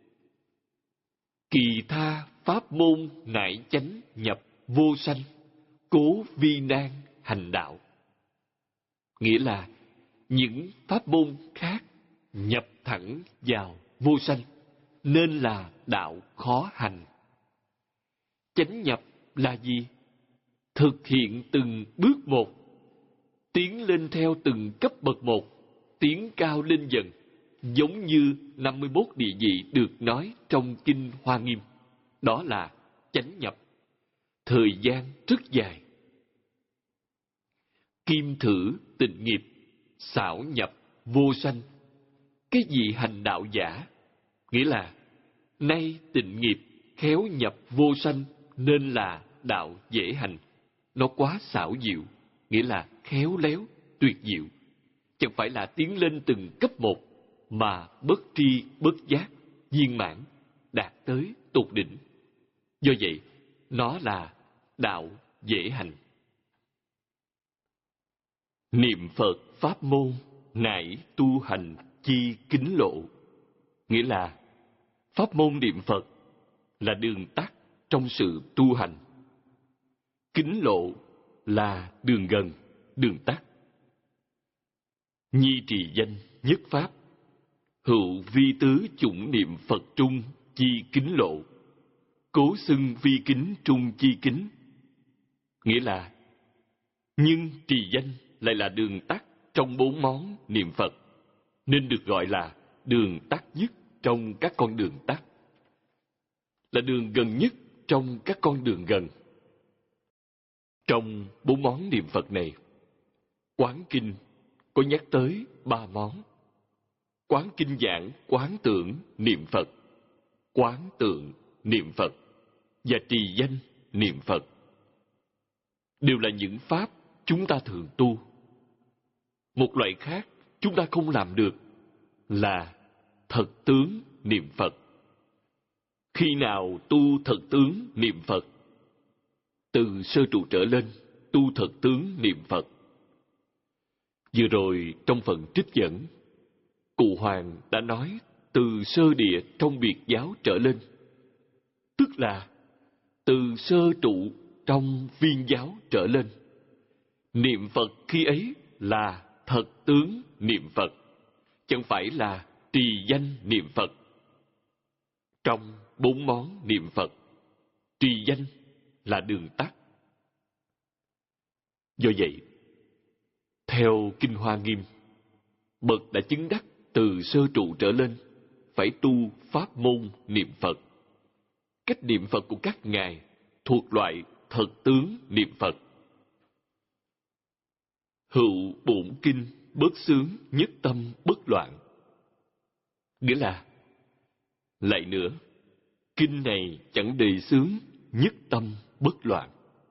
Kỳ tha pháp môn nại chánh nhập vô sanh, cố vi nan hành đạo. Nghĩa là những pháp môn khác nhập thẳng vào vô sanh, nên là đạo khó hành. Chánh nhập là gì? Thực hiện từng bước một, tiến lên theo từng cấp bậc một, tiến cao lên dần, giống như năm mươi mốt địa vị được nói trong Kinh Hoa Nghiêm. Đó là chánh nhập. Thời gian rất dài. Kim thử tịnh nghiệp, xảo nhập vô sanh. Cái gì hành đạo giả? Nghĩa là nay tịnh nghiệp khéo nhập vô sanh, nên là đạo dễ hành. Nó quá xảo diệu, nghĩa là khéo léo, tuyệt diệu. Chẳng phải là tiến lên từng cấp một, mà bất tri bất giác, viên mãn, đạt tới tột đỉnh. Do vậy, nó là đạo dễ hành. Niệm Phật pháp môn nại tu hành chi kính lộ. Nghĩa là pháp môn niệm Phật là đường tắt trong sự tu hành. Kính lộ là đường gần, đường tắt. Nhi trì danh nhất pháp, hữu vi tứ chủng niệm Phật trung chi kính lộ. Cố xưng vi kính trung chi kính. Nghĩa là nhưng trì danh lại là đường tắt trong bốn món niệm Phật, nên được gọi là đường tắt nhất trong các con đường tắt, là đường gần nhất trong các con đường gần. Trong bốn món niệm Phật này, Quán Kinh có nhắc tới ba món. Quán Kinh giảng quán tưởng niệm Phật, quán tượng niệm Phật và trì danh niệm Phật. Đều là những pháp chúng ta thường tu. Một loại khác chúng ta không làm được là thật tướng niệm Phật. Khi nào tu thật tướng niệm Phật? Từ sơ trụ trở lên, tu thật tướng niệm Phật. Vừa rồi trong phần trích dẫn, Cụ Hoàng đã nói từ sơ địa trong biệt giáo trở lên, tức là từ sơ trụ trong viên giáo trở lên. Niệm Phật khi ấy là thật tướng niệm Phật, chẳng phải là trì danh niệm Phật. Trong bốn món niệm Phật, trì danh là đường tắt. Do vậy, theo Kinh Hoa Nghiêm, bậc đã chứng đắc từ sơ trụ trở lên phải tu pháp môn niệm Phật. Cách niệm Phật của các ngài thuộc loại thật tướng niệm Phật. Hữu bổn kinh bất xướng nhất tâm bất loạn. Nghĩa là, lại nữa, kinh này chẳng đề xướng nhất tâm bất loạn.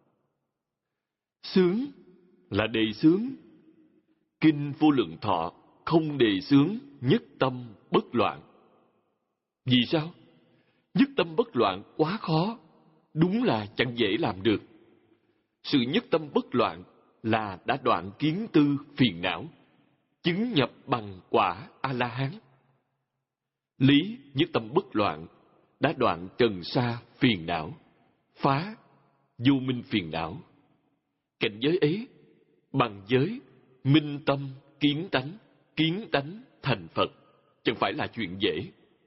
Xướng là đề xướng. Kinh Vô Lượng Thọ không đề xướng nhất tâm bất loạn. Vì sao? Nhất tâm bất loạn quá khó, đúng là chẳng dễ làm được. Sự nhất tâm bất loạn là đã đoạn kiến tư phiền não, chứng nhập bằng quả A-la-hán. Lý nhất tâm bất loạn đã đoạn trần sa phiền não, phá vô minh phiền não. Cảnh giới ấy bằng giới minh tâm kiến tánh, kiến tánh thành Phật, chẳng phải là chuyện dễ.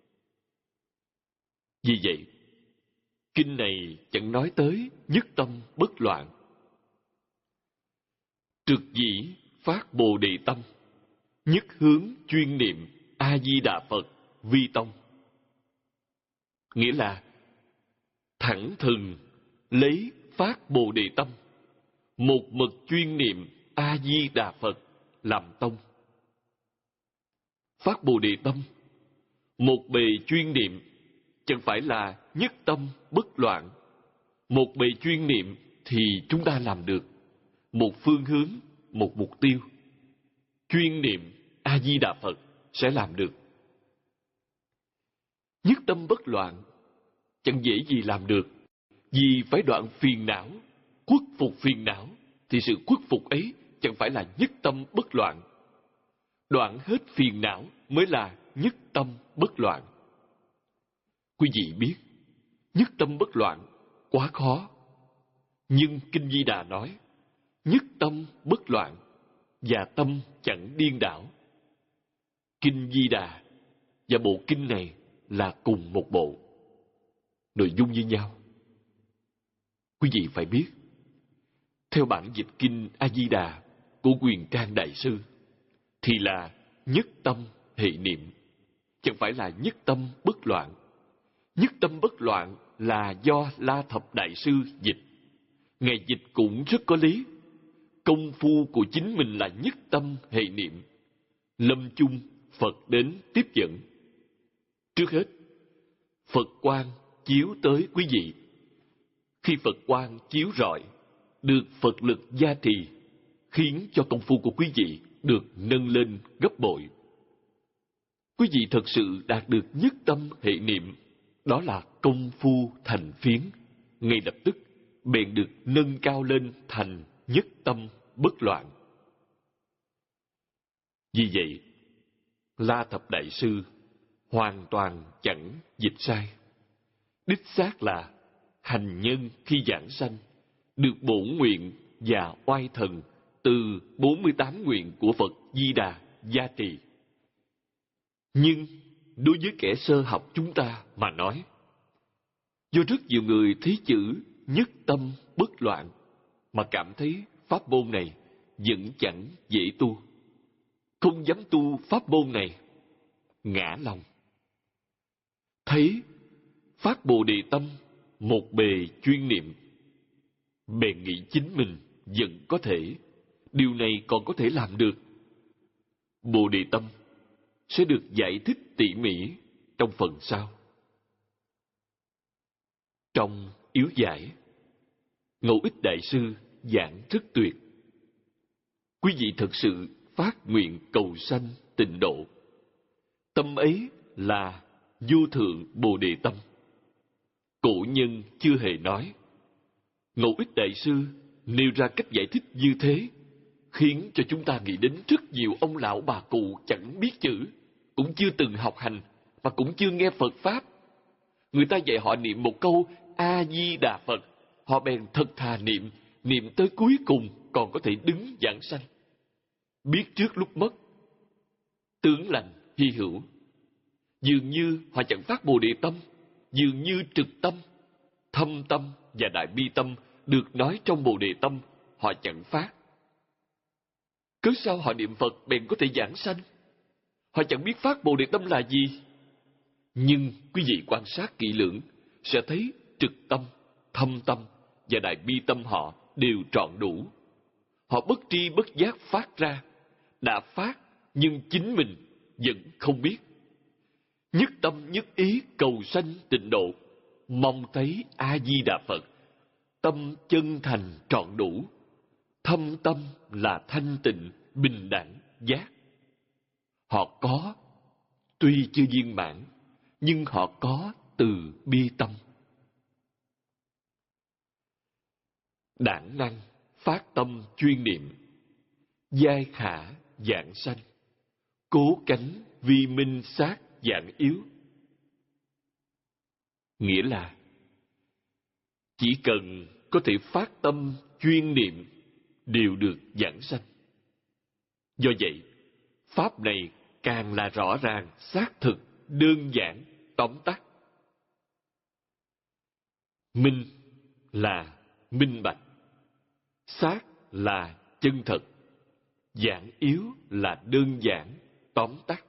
Vì vậy, kinh này chẳng nói tới nhất tâm bất loạn. Trực dĩ phát Bồ Đề tâm, nhất hướng chuyên niệm A Di Đà Phật vi tông. Nghĩa là thẳng thừng lấy phát Bồ Đề tâm, một mực chuyên niệm A Di Đà Phật làm tông. Phát Bồ Đề tâm, một bề chuyên niệm, chẳng phải là nhất tâm bất loạn. Một bề chuyên niệm thì chúng ta làm được. Một phương hướng, một mục tiêu. Chuyên niệm A Di Đà Phật sẽ làm được. Nhất tâm bất loạn chẳng dễ gì làm được, vì phải đoạn phiền não, khuất phục phiền não, thì sự khuất phục ấy chẳng phải là nhất tâm bất loạn. Đoạn hết phiền não mới là nhất tâm bất loạn. Quý vị biết, nhất tâm bất loạn quá khó. Nhưng Kinh Di Đà nói, nhất tâm bất loạn và tâm chẳng điên đảo. Kinh Di Đà và bộ kinh này là cùng một bộ, nội dung như nhau. Quý vị phải biết, theo bản dịch kinh A Di Đà của Quyền Trang Đại Sư, thì là nhất tâm hệ niệm, chẳng phải là nhất tâm bất loạn. Nhất tâm bất loạn là do La Thập Đại Sư dịch. Ngài dịch cũng rất có lý. Công phu của chính mình là nhất tâm hệ niệm. Lâm chung Phật đến tiếp dẫn. Trước hết, Phật quang chiếu tới quý vị. Khi Phật quang chiếu rọi, được Phật lực gia trì, khiến cho công phu của quý vị được nâng lên gấp bội. Quý vị thật sự đạt được nhất tâm hệ niệm, đó là công phu thành phiến, ngay lập tức bèn được nâng cao lên thành nhất tâm bất loạn. Vì vậy, La Thập Đại Sư hoàn toàn chẳng dịch sai. Đích xác là hành nhân khi giảng sanh được bổn nguyện và oai thần từ bốn mươi tám nguyện của Phật Di Đà gia trì. Nhưng đối với kẻ sơ học chúng ta mà nói, do rất nhiều người thấy chữ nhất tâm bất loạn mà cảm thấy pháp môn này vẫn chẳng dễ tu, không dám tu pháp môn này, ngã lòng. Thấy phát Bồ Đề tâm một bề chuyên niệm, bèn nghĩ chính mình vẫn có thể, điều này còn có thể làm được. Bồ Đề tâm sẽ được giải thích tỉ mỉ trong phần sau. Trong yếu giải, Ngẫu Ích Đại Sư giảng rất tuyệt. Quý vị thực sự phát nguyện cầu sanh tịnh độ. Tâm ấy là vô thượng Bồ Đề tâm. Cổ nhân chưa hề nói. Ngẫu Ích Đại Sư nêu ra cách giải thích như thế, khiến cho chúng ta nghĩ đến rất nhiều ông lão bà cụ chẳng biết chữ, cũng chưa từng học hành, mà cũng chưa nghe Phật Pháp. Người ta dạy họ niệm một câu A-di-đà Phật, họ bèn thật thà niệm, niệm tới cuối cùng còn có thể đứng giảng sanh. Biết trước lúc mất, tướng lành hy hữu. Dường như họ chẳng phát Bồ Đề tâm, dường như trực tâm, thâm tâm và đại bi tâm được nói trong Bồ Đề tâm, họ chẳng phát. Cớ sao họ niệm Phật bèn có thể giảng sanh? Họ chẳng biết phát Bồ Đề tâm là gì. Nhưng quý vị quan sát kỹ lưỡng sẽ thấy trực tâm, thâm tâm và đại bi tâm họ đều trọn đủ. Họ bất tri bất giác phát ra, đã phát nhưng chính mình vẫn không biết. Nhất tâm nhất ý cầu sanh tịnh độ, mong thấy A-di-đà Phật, tâm chân thành trọn đủ, thâm tâm là thanh tịnh, bình đẳng, giác. Họ có, tuy chưa viên mãn, nhưng họ có từ bi tâm. Đản năng, phát tâm chuyên niệm, giai khả dạng sanh, cố cánh vi minh sát dạng yếu. Nghĩa là, chỉ cần có thể phát tâm chuyên niệm đều được giảng sanh. Do vậy, Pháp này càng là rõ ràng, xác thực, đơn giản, tóm tắt. Minh là minh bạch, xác là chân thật, giản yếu là đơn giản, tóm tắt.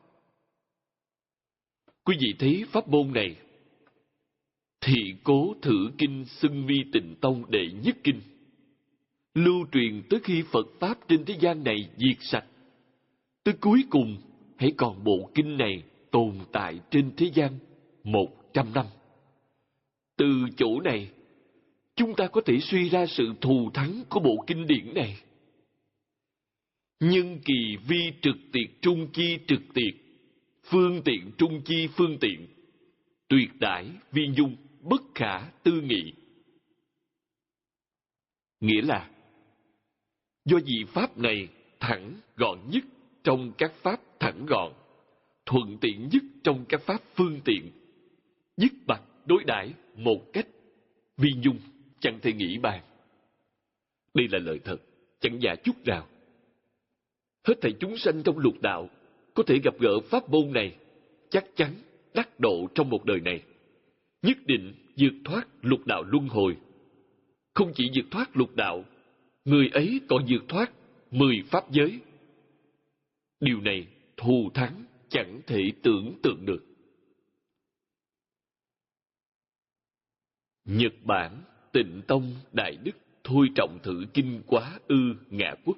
Quý vị thấy pháp môn này, Thị Cố Thử Kinh xưng vi Tịnh Tông đệ nhất kinh, lưu truyền tới khi Phật Pháp trên thế gian này diệt sạch. Tới cuối cùng, hãy còn bộ kinh này tồn tại trên thế gian một trăm năm. Từ chỗ này, chúng ta có thể suy ra sự thù thắng của bộ kinh điển này. Nhân kỳ vi trực tiệt trung chi trực tiệt, phương tiện trung chi phương tiện, tuyệt đãi vi dung bất khả tư nghị. Nghĩa là, do vì pháp này thẳng gọn nhất trong các pháp thẳng gọn, thuận tiện nhất trong các pháp phương tiện, dứt bạch đối đãi một cách vi dung, chẳng thể nghĩ bàn. Đây là lời thật, chẳng giả chút nào. Hết thảy chúng sanh trong lục đạo có thể gặp gỡ pháp môn này, chắc chắn đắc độ trong một đời này, nhất định vượt thoát lục đạo luân hồi. Không chỉ vượt thoát lục đạo, người ấy còn vượt thoát mười pháp giới. Điều này thù thắng chẳng thể tưởng tượng được. Nhật Bản Tịnh Tông Đại Đức Thôi Trọng Thử Kinh Quá Ư Ngạ Quốc.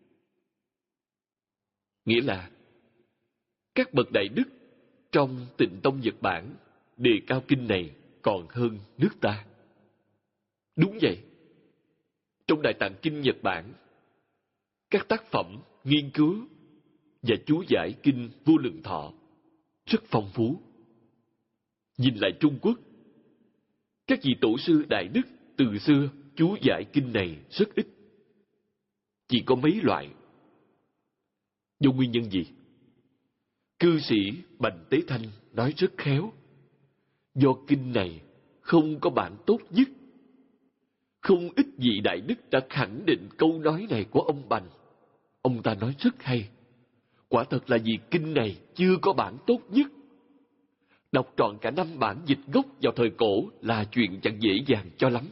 Nghĩa là, các bậc đại đức trong Tịnh Tông Nhật Bản đề cao kinh này còn hơn nước ta. Đúng vậy. Trong Đại Tạng Kinh Nhật Bản, các tác phẩm nghiên cứu và chú giải kinh Vô Lượng Thọ rất phong phú. Nhìn lại Trung Quốc, các vị tổ sư đại đức từ xưa chú giải kinh này rất ít, chỉ có mấy loại. Do nguyên nhân gì? Cư sĩ Bành Tế Thanh nói rất khéo. Do kinh này không có bản tốt nhất. Không ít vị đại đức đã khẳng định câu nói này của ông Bành. Ông ta nói rất hay. Quả thật là vì kinh này chưa có bản tốt nhất. Đọc trọn cả năm bản dịch gốc vào thời cổ là chuyện chẳng dễ dàng cho lắm.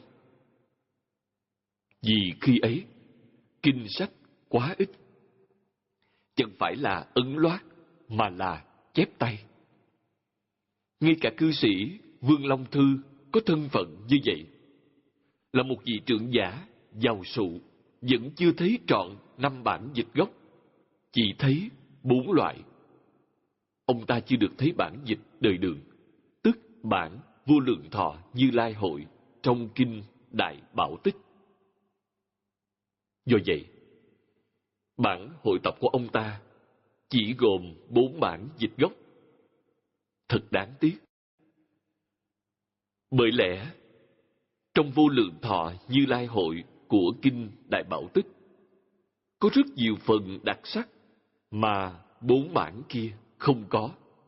Vì khi ấy, kinh sách quá ít. Chẳng phải là ấn loát, mà là chép tay. Ngay cả cư sĩ Vương Long Thư có thân phận như vậy, là một vị trưởng giả, giàu sụ, vẫn chưa thấy trọn năm bản dịch gốc, chỉ thấy bốn loại. Ông ta chưa được thấy bản dịch đời Đường, tức bản Vô Lượng Thọ Như Lai Hội trong kinh Đại Bảo Tích. Do vậy, bản hội tập của ông ta chỉ gồm bốn bản dịch gốc. Thật đáng tiếc. Bởi lẽ, trong Vô Lượng Thọ Như Lai Hội của kinh Đại Bảo Tích, có rất nhiều phần đặc sắc mà bốn bản kia không có.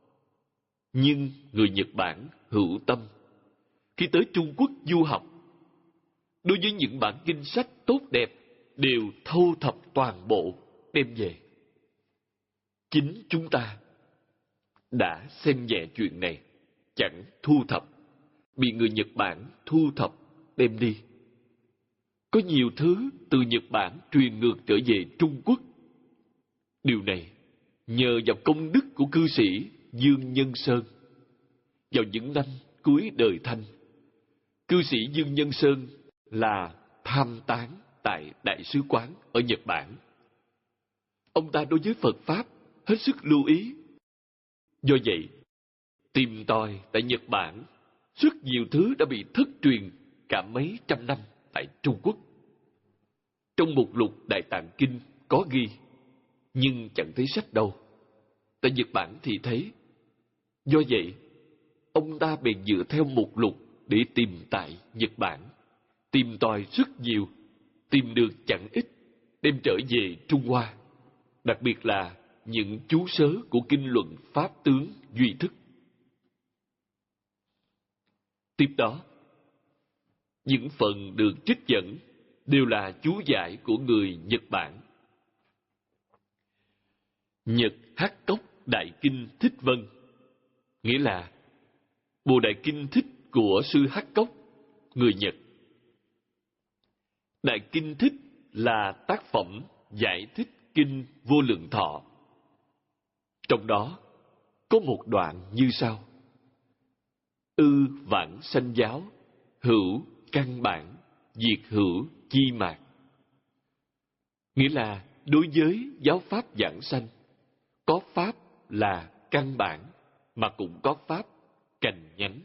Nhưng người Nhật Bản hữu tâm. Khi tới Trung Quốc du học, đối với những bản kinh sách tốt đẹp đều thâu thập toàn bộ đem về. Chính chúng ta đã xem nhẹ chuyện này, chẳng thu thập, bị người Nhật Bản thu thập đem đi. Có nhiều thứ từ Nhật Bản truyền ngược trở về Trung Quốc. Điều này nhờ vào công đức của cư sĩ Dương Nhân Sơn. Vào những năm cuối đời Thanh, cư sĩ Dương Nhân Sơn là tham tán tại Đại sứ quán ở Nhật Bản. Ông ta đối với Phật Pháp hết sức lưu ý. Do vậy, tìm tòi tại Nhật Bản, rất nhiều thứ đã bị thất truyền cả mấy trăm năm tại Trung Quốc. Trong mục lục Đại Tạng Kinh có ghi, nhưng chẳng thấy sách đâu. Tại Nhật Bản thì thấy. Do vậy, ông ta bèn dựa theo mục lục để tìm tại Nhật Bản. Tìm tòi rất nhiều, tìm được chẳng ít, đem trở về Trung Hoa. Đặc biệt là những chú sớ của kinh luận Pháp tướng Duy Thức. Tiếp đó, những phần được trích dẫn đều là chú giải của người Nhật Bản. Nhật Hắc Cốc Đại Kinh Thích Vân, nghĩa là Bộ Đại Kinh Thích của sư Hắc Cốc, người Nhật. Đại Kinh Thích là tác phẩm giải thích Kinh Vô Lượng Thọ. Trong đó có một đoạn như sau: Ư vãng sanh giáo, hữu căn bản, diệt hữu chi mạc. Nghĩa là đối với giáo pháp giảng sanh, có pháp là căn bản, mà cũng có pháp cành nhánh.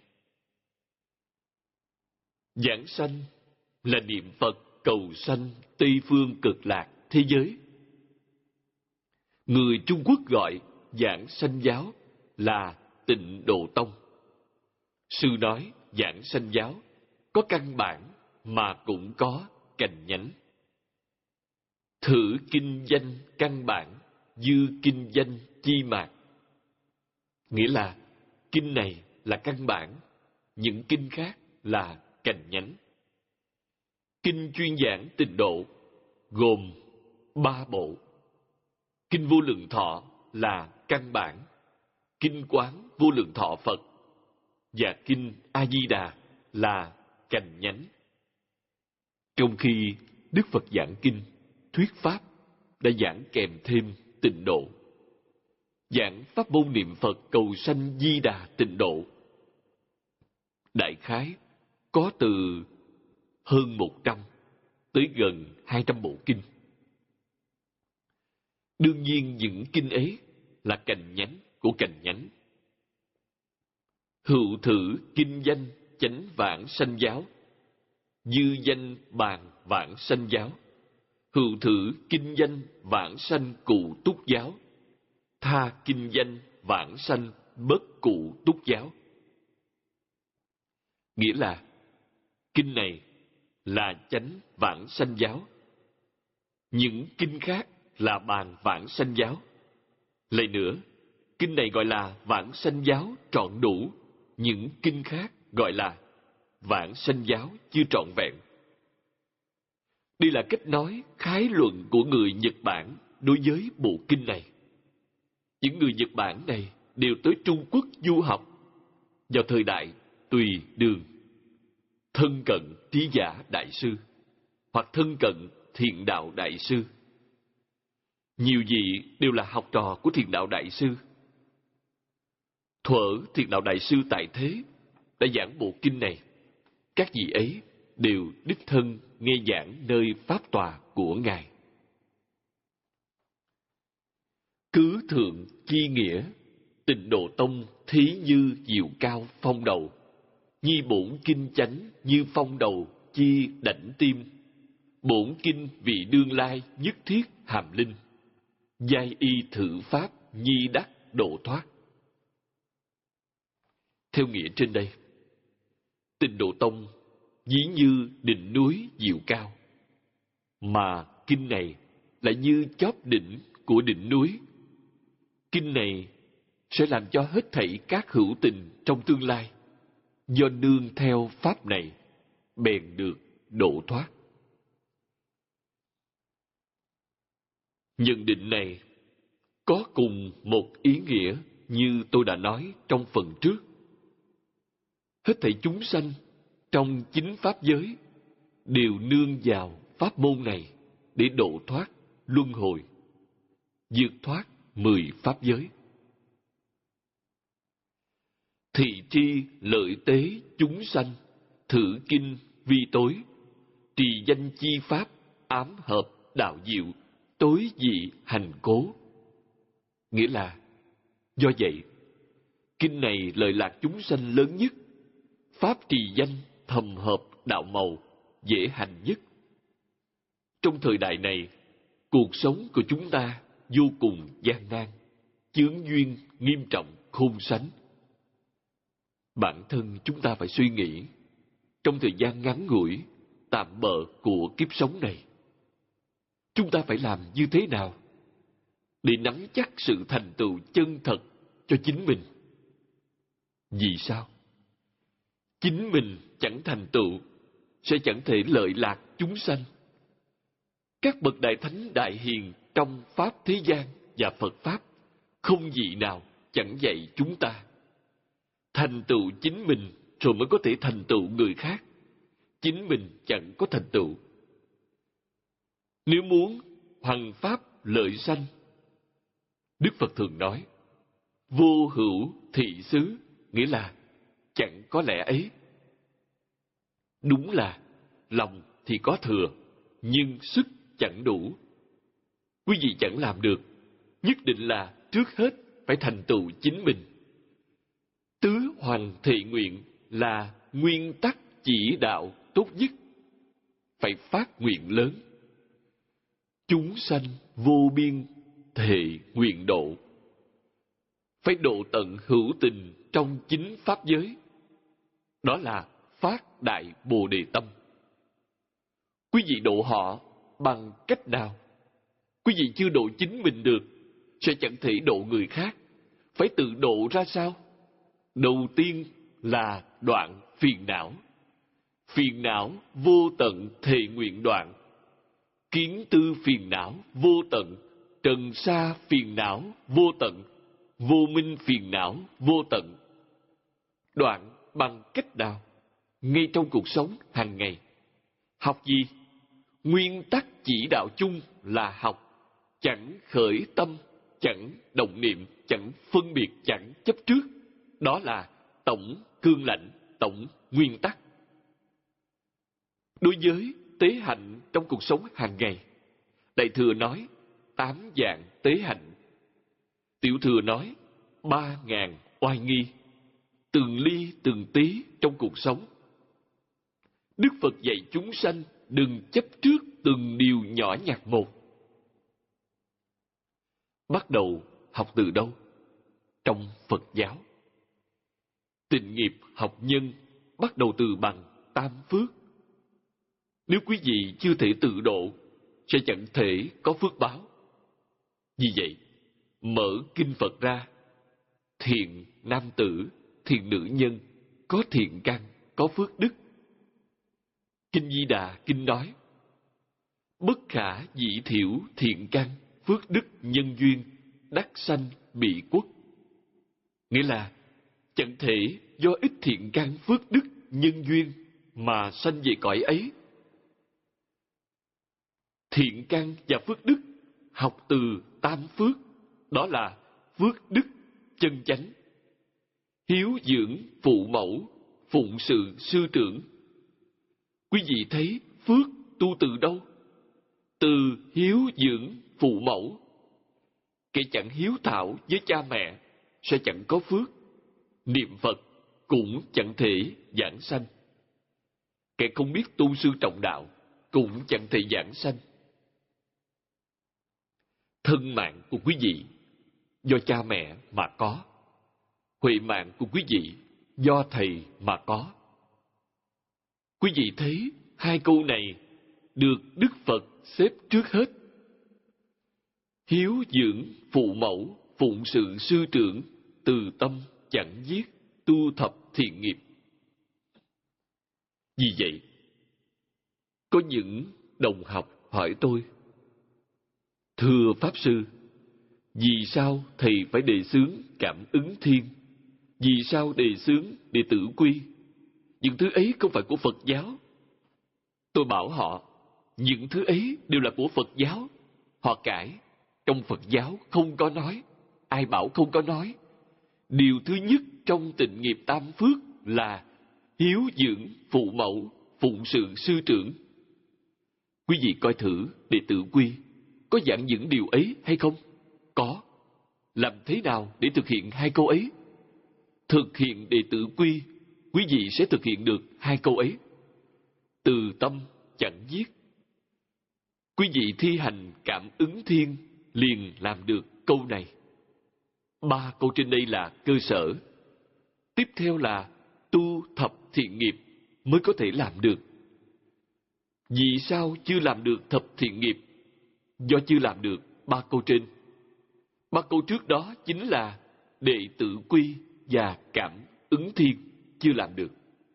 Giảng sanh là niệm Phật cầu sanh Tây phương cực lạc thế giới. Người Trung Quốc gọi giảng sanh giáo là Tịnh Độ Tông. Sư nói giảng sanh giáo có căn bản mà cũng có cành nhánh. Thử kinh danh căn bản, dư kinh danh chi mạc. Nghĩa là kinh này là căn bản, những kinh khác là cành nhánh. Kinh chuyên giảng tịnh độ gồm ba bộ. Kinh Vô Lượng Thọ là căn bản, Kinh Quán Vô Lượng Thọ Phật và Kinh A Di Đà là cành nhánh. Trong khi Đức Phật giảng kinh, thuyết pháp đã giảng kèm thêm tịnh độ. Giảng pháp môn niệm Phật cầu sanh Di Đà tịnh độ. Đại khái có từ hơn một trăm tới gần hai trăm bộ kinh. Đương nhiên những kinh ấy là cành nhánh của cành nhánh. Hữu thử kinh danh chánh vãng sanh giáo, dư danh bàn vãng sanh giáo. Hữu thử kinh danh vãng sanh cụ túc giáo, tha kinh danh vãng sanh bất cụ túc giáo. Nghĩa là kinh này là chánh vãng sanh giáo, những kinh khác là bàn vãng sanh giáo. Lại nữa, kinh này gọi là vãng sanh giáo trọn đủ, những kinh khác gọi là vãng sanh giáo chưa trọn vẹn. Đây là cách nói khái luận của người Nhật Bản đối với bộ kinh này. Những người Nhật Bản này đều tới Trung Quốc du học vào thời đại Tùy Đường, thân cận Trí Giả Đại Sư hoặc thân cận Thiện Đạo Đại Sư. Nhiều vị đều là học trò của Thiện Đạo Đại Sư. Thuở Thiện Đạo Đại Sư tại thế đã giảng bộ kinh này, các vị ấy đều đích thân nghe giảng nơi pháp tòa của Ngài. Cứ thượng chi nghĩa, Tịnh Độ Tông thí như diệu cao phong đầu, nhi bổn kinh chánh như phong đầu chi đảnh tim, bổn kinh vị đương lai nhất thiết hàm linh, giai y thử pháp nhi đắc độ thoát. Theo nghĩa trên đây, Tịnh Độ Tông ví như đỉnh núi diệu cao, mà kinh này lại như chóp đỉnh của đỉnh núi. Kinh này sẽ làm cho hết thảy các hữu tình trong tương lai do nương theo pháp này bèn được độ thoát. Nhận định này có cùng một ý nghĩa như tôi đã nói trong phần trước. Hết thảy chúng sanh trong chính pháp giới đều nương vào pháp môn này để độ thoát luân hồi, vượt thoát mười pháp giới. Thị tri lợi tế chúng sanh, thử kinh vi tối, trì danh chi pháp, ám hợp đạo diệu, tối dị hành cố. Nghĩa là, do vậy, kinh này lợi lạc chúng sanh lớn nhất, pháp trì danh thầm hợp đạo màu, dễ hành nhất. Trong thời đại này, cuộc sống của chúng ta vô cùng gian nan, chướng duyên nghiêm trọng khôn sánh. Bản thân chúng ta phải suy nghĩ, trong thời gian ngắn ngủi, tạm bợ của kiếp sống này, chúng ta phải làm như thế nào để nắm chắc sự thành tựu chân thật cho chính mình? Vì sao? Chính mình chẳng thành tựu, sẽ chẳng thể lợi lạc chúng sanh. Các bậc đại thánh đại hiền trong pháp thế gian và Phật pháp không vị nào chẳng dạy chúng ta. Thành tựu chính mình rồi mới có thể thành tựu người khác. Chính mình chẳng có thành tựu. Nếu muốn hoằng pháp lợi sanh, Đức Phật thường nói, vô hữu thị xứ, nghĩa là chẳng có lẽ ấy. Đúng là lòng thì có thừa, nhưng sức chẳng đủ. Quý vị chẳng làm được, nhất định là trước hết phải thành tựu chính mình. Tứ hoằng thị nguyện là nguyên tắc chỉ đạo tốt nhất. Phải phát nguyện lớn. Chúng sanh vô biên thệ nguyện độ. Phải độ tận hữu tình trong chính pháp giới. Đó là phát đại Bồ Đề tâm. Quý vị độ họ bằng cách nào? Quý vị chưa độ chính mình được, sẽ chẳng thể độ người khác. Phải tự độ ra sao? Đầu tiên là đoạn phiền não. Phiền não vô tận thệ nguyện đoạn. Kiến tư phiền não vô tận, trần sa phiền não vô tận, vô minh phiền não vô tận. Đoạn bằng cách nào? Ngay trong cuộc sống hàng ngày. Học gì? Nguyên tắc chỉ đạo chung là học. Chẳng khởi tâm, chẳng động niệm, chẳng phân biệt, chẳng chấp trước. Đó là tổng cương lãnh, tổng nguyên tắc. Đối với tế hạnh trong cuộc sống hàng ngày, Đại Thừa nói tám dạng tế hạnh. Tiểu Thừa nói ba ngàn oai nghi. Từng ly từng tí trong cuộc sống. Đức Phật dạy chúng sanh đừng chấp trước từng điều nhỏ nhặt một. Bắt đầu học từ đâu? Trong Phật giáo. Tịnh nghiệp học nhân bắt đầu từ bằng tam phước. Nếu quý vị chưa thể tự độ, sẽ chẳng thể có phước báo. Vì vậy, mở kinh Phật ra, thiện nam tử, thiện nữ nhân, có thiện căn, có phước đức. Kinh Di Đà kinh nói, bất khả dĩ thiểu thiện căn, phước đức nhân duyên, đắc sanh bị quốc. Nghĩa là, chẳng thể do ít thiện căn phước đức nhân duyên mà sanh về cõi ấy. Thiện căn và phước đức học từ tam phước, đó là phước đức chân chánh. Hiếu dưỡng phụ mẫu, phụng sự sư trưởng. Quý vị thấy phước tu từ đâu? Từ hiếu dưỡng phụ mẫu. Kẻ chẳng hiếu thảo với cha mẹ sẽ chẳng có phước. Niệm Phật cũng chẳng thể giảng sanh. Kẻ không biết tu sư trọng đạo cũng chẳng thể giảng sanh. Thân mạng của quý vị do cha mẹ mà có. Huệ mạng của quý vị do thầy mà có. Quý vị thấy hai câu này được Đức Phật xếp trước hết. Hiếu dưỡng phụ mẫu, phụng sự sư trưởng từ tâm chẳng giết, tu thập thiện nghiệp. Vì vậy, có những đồng học hỏi tôi: thưa Pháp Sư, vì sao Thầy phải đề xướng cảm ứng thiên? Vì sao đề xướng đệ tử quy? Những thứ ấy không phải của Phật giáo. Tôi bảo họ, những thứ ấy đều là của Phật giáo. Họ cãi, trong Phật giáo không có nói. Ai bảo không có nói? Điều thứ nhất trong tịnh nghiệp tam phước là hiếu dưỡng phụ mẫu, phụng sự sư trưởng. Quý vị coi thử đệ tử quy có giảng những điều ấy hay không? Có. Làm thế nào để thực hiện hai câu ấy? Thực hiện đệ tử quy, quý vị sẽ thực hiện được hai câu ấy. Từ tâm chẳng giết. Quý vị thi hành cảm ứng thiên liền làm được câu này. Ba câu trên đây là cơ sở. Tiếp theo là tu thập thiện nghiệp mới có thể làm được. Vì sao chưa làm được thập thiện nghiệp? Do chưa làm được ba câu trên. Ba câu trước đó chính là đệ tử quy và cảm ứng thiên chưa làm được.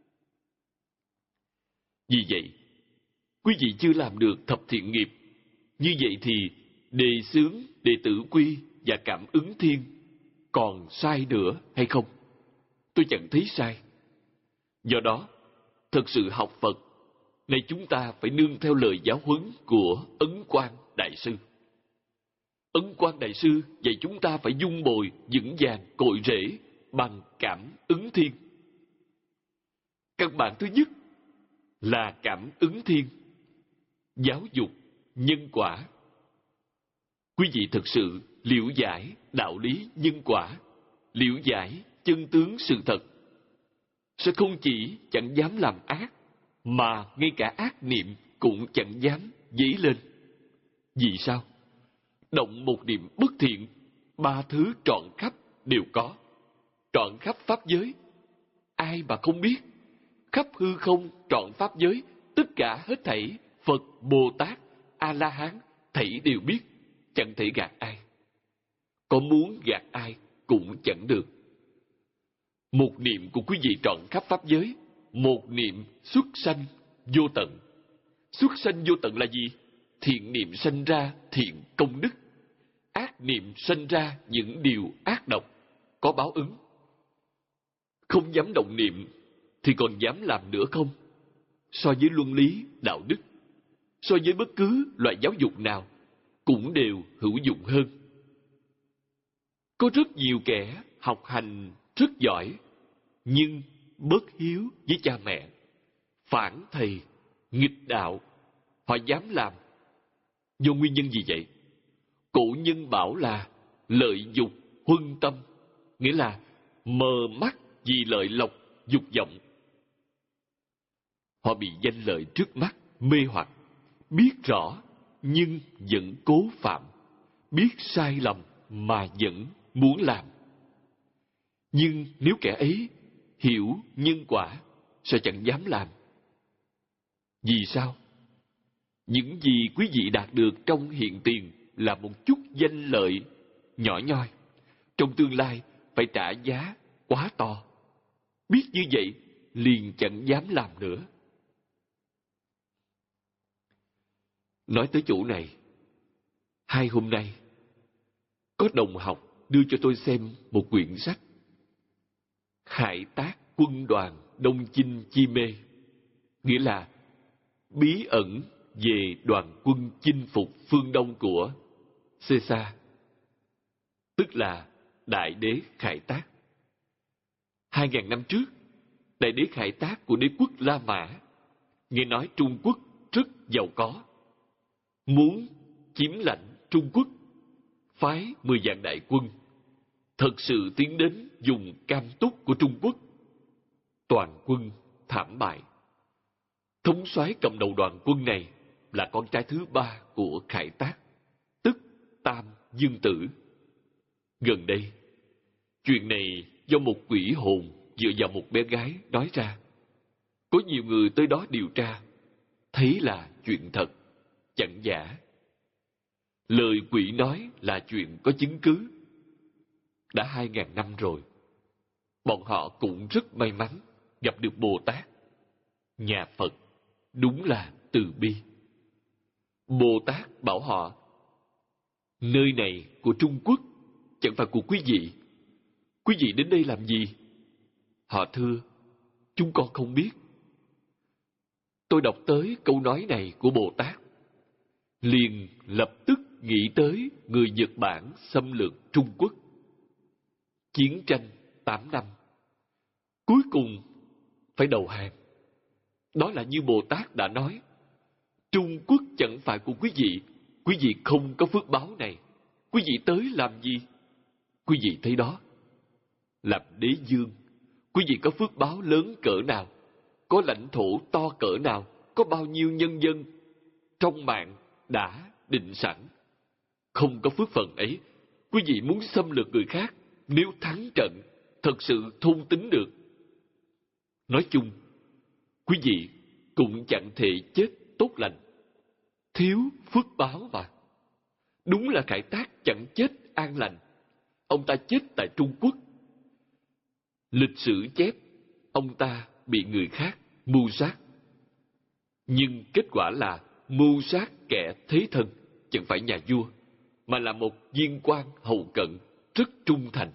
Vì vậy, quý vị chưa làm được thập thiện nghiệp. Như vậy thì đề xướng đệ tử quy và cảm ứng thiên còn sai nữa hay không? Tôi chẳng thấy sai. Do đó, thật sự học Phật, nay chúng ta phải nương theo lời giáo huấn của Ấn Quang Đại Sư. Ấn Quang Đại Sư dạy chúng ta phải dung bồi vững vàng cội rễ bằng cảm ứng thiên. Căn bản thứ nhất là cảm ứng thiên, giáo dục nhân quả. Quý vị thực sự liễu giải đạo lý nhân quả, liễu giải chân tướng sự thật, sẽ không chỉ chẳng dám làm ác, mà ngay cả ác niệm cũng chẳng dám dấy lên. Vì sao? Động một niệm bất thiện, ba thứ trọn khắp đều có. Trọn khắp pháp giới, ai mà không biết? Khắp hư không trọn pháp giới, tất cả hết thảy Phật, Bồ Tát, A-la-hán thảy đều biết, chẳng thể gạt ai. Có muốn gạt ai cũng chẳng được. Một niệm của quý vị trọn khắp pháp giới, một niệm xuất sanh vô tận. Xuất sanh vô tận là gì? Thiện niệm sanh ra thiện công đức, ác niệm sanh ra những điều ác độc, có báo ứng. Không dám động niệm thì còn dám làm nữa không? So với luân lý, đạo đức, so với bất cứ loại giáo dục nào, cũng đều hữu dụng hơn. Có rất nhiều kẻ học hành rất giỏi, nhưng bất hiếu với cha mẹ, phản thầy, nghịch đạo. Họ dám làm. Do nguyên nhân gì vậy? Cổ nhân bảo là lợi dục huân tâm, nghĩa là mờ mắt vì lợi lộc dục vọng. Họ bị danh lợi trước mắt mê hoặc, biết rõ nhưng vẫn cố phạm, biết sai lầm mà vẫn muốn làm. Nhưng nếu kẻ ấy hiểu nhân quả, sao chẳng dám làm? Vì sao? Những gì quý vị đạt được trong hiện tiền là một chút danh lợi nhỏ nhoi, trong tương lai phải trả giá quá to. Biết như vậy liền chẳng dám làm nữa. Nói tới chỗ này, hai hôm nay có đồng học đưa cho tôi xem một quyển sách Khải Tác Quân đoàn Đông Chinh Chi Mê, nghĩa là bí ẩn về đoàn quân chinh phục phương Đông của Caesar, tức là Đại đế Khải Tác. Hai ngàn năm trước, Đại đế Khải Tác của đế quốc La Mã nghe nói Trung Quốc rất giàu có, muốn chiếm lãnh Trung Quốc, phái mười vạn đại quân, thật sự tiến đến vùng Cam Túc của Trung Quốc. Toàn quân thảm bại. Thống soái cầm đầu đoàn quân này là con trai thứ ba của Khải Tác, tức Tam Dương Tử. Gần đây, chuyện này do một quỷ hồn dựa vào một bé gái nói ra. Có nhiều người tới đó điều tra, thấy là chuyện thật, chẳng giả. Lời quỷ nói là chuyện có chứng cứ. đã hai ngàn năm rồi. Bọn họ cũng rất may mắn gặp được Bồ Tát. Nhà Phật đúng là từ bi. Bồ Tát bảo họ, nơi này của Trung Quốc, chẳng phải của quý vị. Quý vị đến đây làm gì? Họ thưa, chúng con không biết. Tôi đọc tới câu nói này của Bồ Tát, liền lập tức nghĩ tới người Nhật Bản xâm lược Trung Quốc. Chiến tranh tám năm, cuối cùng phải đầu hàng. Đó là như Bồ Tát đã nói, Trung Quốc chẳng phải của quý vị. Quý vị không có phước báo này. Quý vị tới làm gì? Quý vị thấy đó, làm đế vương, quý vị có phước báo lớn cỡ nào, có lãnh thổ to cỡ nào, có bao nhiêu nhân dân, trong mạng đã định sẵn. Không có phước phần ấy, quý vị muốn xâm lược người khác, nếu thắng trận, thật sự thôn tính được. Nói chung, quý vị cũng chẳng thể chết tốt lành. Thiếu phước báo mà. Đúng là Khải Tác chẳng chết an lành. Ông ta chết tại Trung Quốc. Lịch sử chép, ông ta bị người khác mưu sát. Nhưng kết quả là mưu sát kẻ thế thân, chẳng phải nhà vua, mà là một viên quan hầu cận rất trung thành.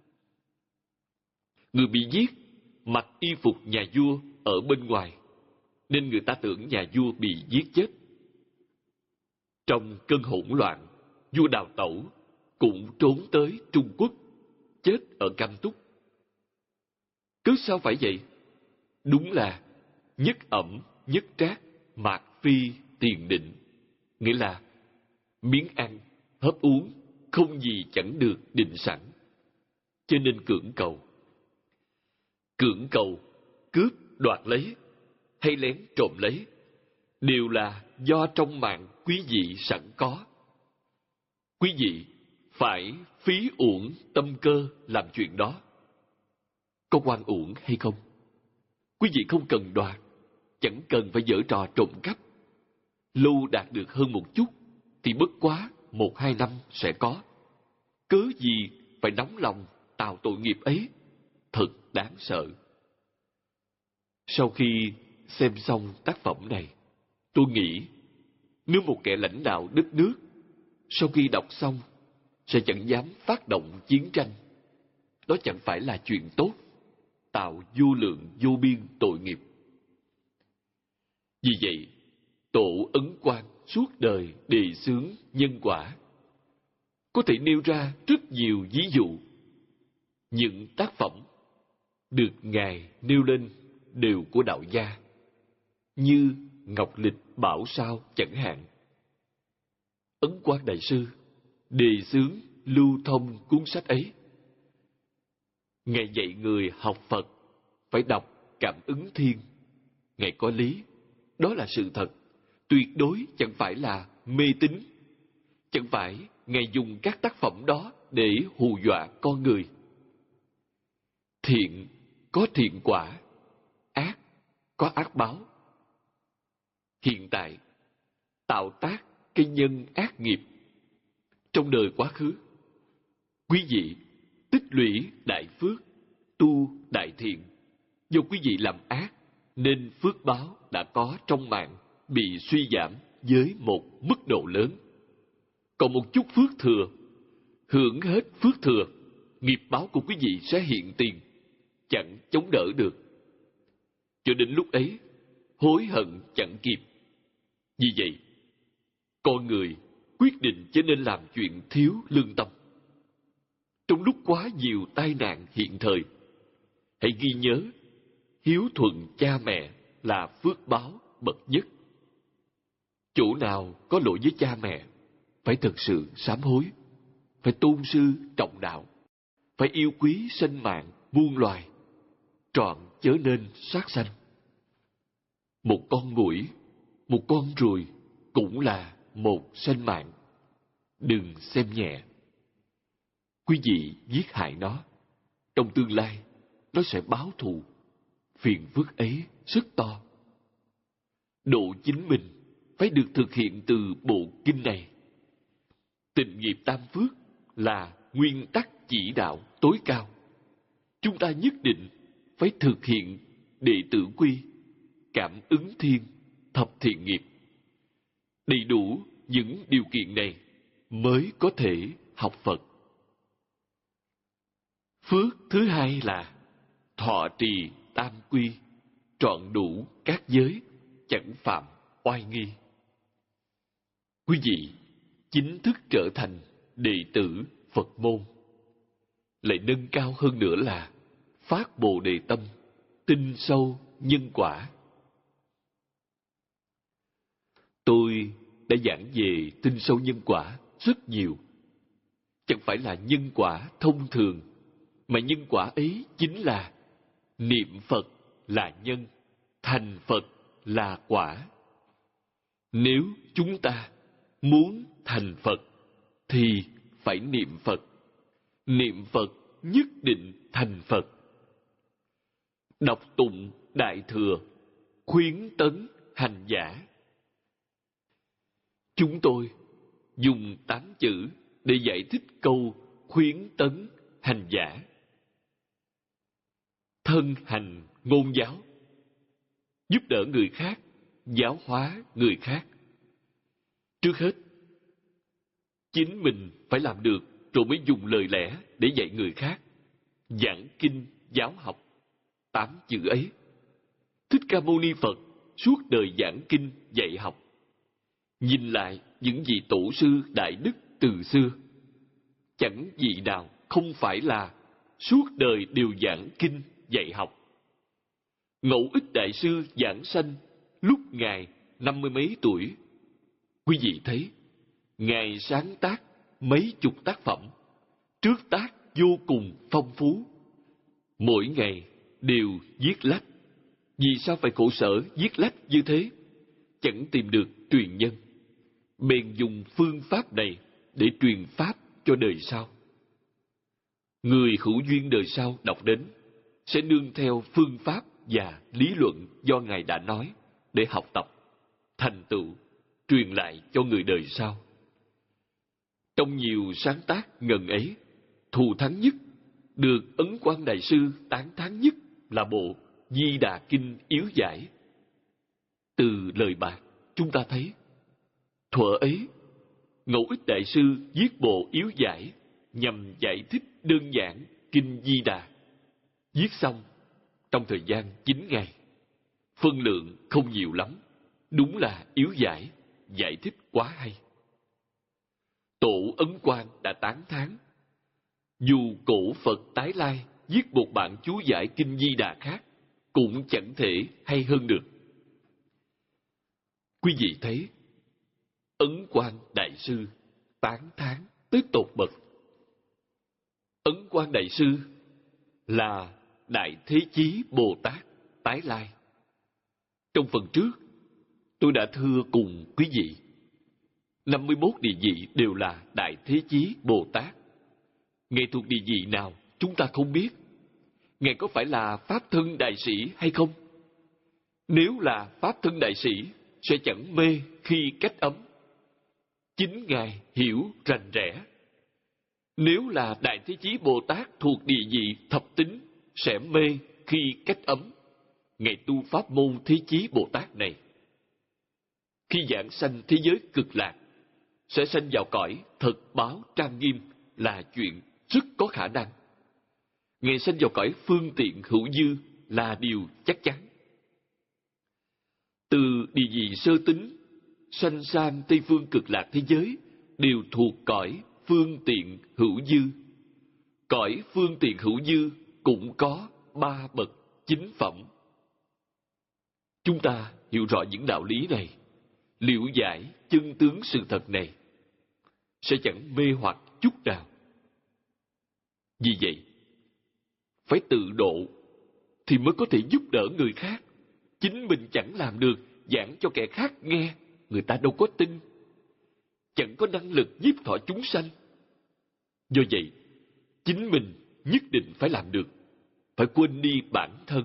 Người bị giết mặc y phục nhà vua ở bên ngoài, nên người ta tưởng nhà vua bị giết chết. Trong cơn hỗn loạn, vua đào tẩu cũng trốn tới Trung Quốc, chết ở Cam Túc. Cớ sao phải vậy? Đúng là nhất ẩm, nhất trác, mạt phi, tiền định. Nghĩa là miếng ăn, hớp uống, không gì chẳng được định sẵn. Cho nên cưỡng cầu. Cưỡng cầu, cướp, đoạt lấy, hay lén trộm lấy, đều là do trong mạng quý vị sẵn có. Quý vị phải phí uổng tâm cơ làm chuyện đó. Có oan uổng hay không? Quý vị không cần đoạt, chẳng cần phải giở trò trộm cắp. Lâu đạt được hơn một chút, thì bất quá một hai năm sẽ có. Cớ gì phải nóng lòng tạo tội nghiệp ấy? Thật đáng sợ. Sau khi xem xong tác phẩm này, tôi nghĩ, nếu một kẻ lãnh đạo đất nước, sau khi đọc xong, sẽ chẳng dám phát động chiến tranh. Đó chẳng phải là chuyện tốt, tạo vô lượng vô biên tội nghiệp. Vì vậy, Tổ Ấn Quang suốt đời đề xướng nhân quả. Có thể nêu ra rất nhiều ví dụ. Những tác phẩm được Ngài nêu lên đều của đạo gia, như Ngọc Lịch Bảo Sao chẳng hạn. Ấn Quang Đại Sư đề xướng lưu thông cuốn sách ấy. Ngài dạy người học Phật phải đọc Cảm Ứng Thiên. Ngài có lý, đó là sự thật, tuyệt đối chẳng phải là mê tín. Chẳng phải Ngài dùng các tác phẩm đó để hù dọa con người. Thiện có thiện quả, ác có ác báo. Hiện tại, tạo tác cái nhân ác nghiệp. Trong đời quá khứ, quý vị tích lũy đại phước, tu đại thiện. Do quý vị làm ác, nên phước báo đã có trong mạng bị suy giảm với một mức độ lớn. Còn một chút phước thừa, hưởng hết phước thừa, nghiệp báo của quý vị sẽ hiện tiền, chẳng chống đỡ được. Cho đến lúc ấy, hối hận chẳng kịp. Vì vậy, con người quyết định trở nên làm chuyện thiếu lương tâm. Trong lúc quá nhiều tai nạn hiện thời, hãy ghi nhớ, hiếu thuận cha mẹ là phước báo bậc nhất. Chỗ nào có lỗi với cha mẹ, phải thực sự sám hối, phải tôn sư trọng đạo, phải yêu quý sinh mạng muôn loài, trọn chớ nên sát sanh. Một con muỗi, một con ruồi cũng là một sinh mạng. Đừng xem nhẹ. Quý vị giết hại nó, trong tương lai nó sẽ báo thù. Phiền phức ấy rất to. Độ chính mình phải được thực hiện từ bộ kinh này. Tịnh nghiệp tam phước là nguyên tắc chỉ đạo tối cao. Chúng ta nhất định phải thực hiện đệ tử quy, cảm ứng thiên, thập thiện nghiệp. Đầy đủ những điều kiện này mới có thể học Phật. Phước thứ hai là thọ trì tam quy, trọn đủ các giới, chẳng phạm oai nghi. Quý vị chính thức trở thành đệ tử Phật môn. Lại nâng cao hơn nữa là phát Bồ Đề tâm, tin sâu nhân quả. Tôi đã giảng về tin sâu nhân quả rất nhiều. Chẳng phải là nhân quả thông thường, mà nhân quả ấy chính là niệm Phật là nhân, thành Phật là quả. Nếu chúng ta muốn thành Phật thì phải niệm Phật. Niệm Phật nhất định thành Phật. Đọc tụng Đại Thừa, khuyến tấn hành giả. Chúng tôi dùng tám chữ để giải thích câu khuyến tấn hành giả. Thân hành ngôn giáo, giúp đỡ người khác, giáo hóa người khác. Trước hết, chính mình phải làm được rồi mới dùng lời lẽ để dạy người khác. Giảng kinh, giáo học, tám chữ ấy. Thích Ca Mâu Ni Phật suốt đời giảng kinh, dạy học. Nhìn lại những vị tổ sư đại đức từ xưa, chẳng vị nào không phải là suốt đời đều giảng kinh, dạy học. Ngẫu Ích Đại Sư giảng sanh lúc Ngài năm mươi mấy tuổi. Quý vị thấy, Ngài sáng tác mấy chục tác phẩm, trước tác vô cùng phong phú. Mỗi ngày đều viết lách. Vì sao phải khổ sở viết lách như thế? Chẳng tìm được truyền nhân. Bèn dùng phương pháp này để truyền pháp cho đời sau. Người hữu duyên đời sau đọc đến sẽ nương theo phương pháp và lý luận do Ngài đã nói để học tập, thành tựu, truyền lại cho người đời sau. Trong nhiều sáng tác ngần ấy, thù thắng nhất, được Ấn Quang Đại Sư tán thán nhất là bộ Di Đà Kinh yếu giải. Từ lời bạc chúng ta thấy, thuở ấy, Ngẫu Ích Đại Sư viết bộ yếu giải nhằm giải thích đơn giản Kinh Di Đà. Viết xong trong thời gian chín ngày, phân lượng không nhiều lắm, đúng là yếu giải, giải thích quá hay. Tổ Ấn Quang đã tán thán, dù cổ Phật tái lai viết một bản chú giải Kinh Di Đà khác, cũng chẳng thể hay hơn được. Quý vị thấy, Ấn Quang Đại Sư tán thán tới tột bậc. Ấn Quang Đại Sư là Đại Thế Chí Bồ Tát tái lai. Trong phần trước, tôi đã thưa cùng quý vị, năm mươi mốt địa vị đều là Đại Thế Chí Bồ Tát. Ngài thuộc địa vị nào chúng ta không biết. Ngài có phải là Pháp Thân Đại Sĩ hay không? Nếu là Pháp Thân Đại Sĩ, sẽ chẳng mê khi cách ấm. Chính Ngài hiểu rành rẽ. Nếu là Đại Thế Chí Bồ Tát thuộc địa vị thập tính, sẽ mê khi cách ấm. Ngài tu pháp môn Thế Chí Bồ Tát này, khi giảng sanh thế giới cực lạc, sẽ sanh vào cõi thật báo trang nghiêm là chuyện rất có khả năng. Ngài sanh vào cõi phương tiện hữu dư là điều chắc chắn. Từ địa vị sơ tính sanh sang Tây phương cực lạc thế giới đều thuộc cõi phương tiện hữu dư. Cõi phương tiện hữu dư cũng có ba bậc chính phẩm. Chúng ta hiểu rõ những đạo lý này, liễu giải chân tướng sự thật này, sẽ chẳng mê hoặc chút nào. Vì vậy, phải tự độ thì mới có thể giúp đỡ người khác. Chính mình chẳng làm được, giảng cho kẻ khác nghe, người ta đâu có tin. Chẳng có năng lực nhiếp thọ chúng sanh. Do vậy, chính mình nhất định phải làm được, phải quên đi bản thân.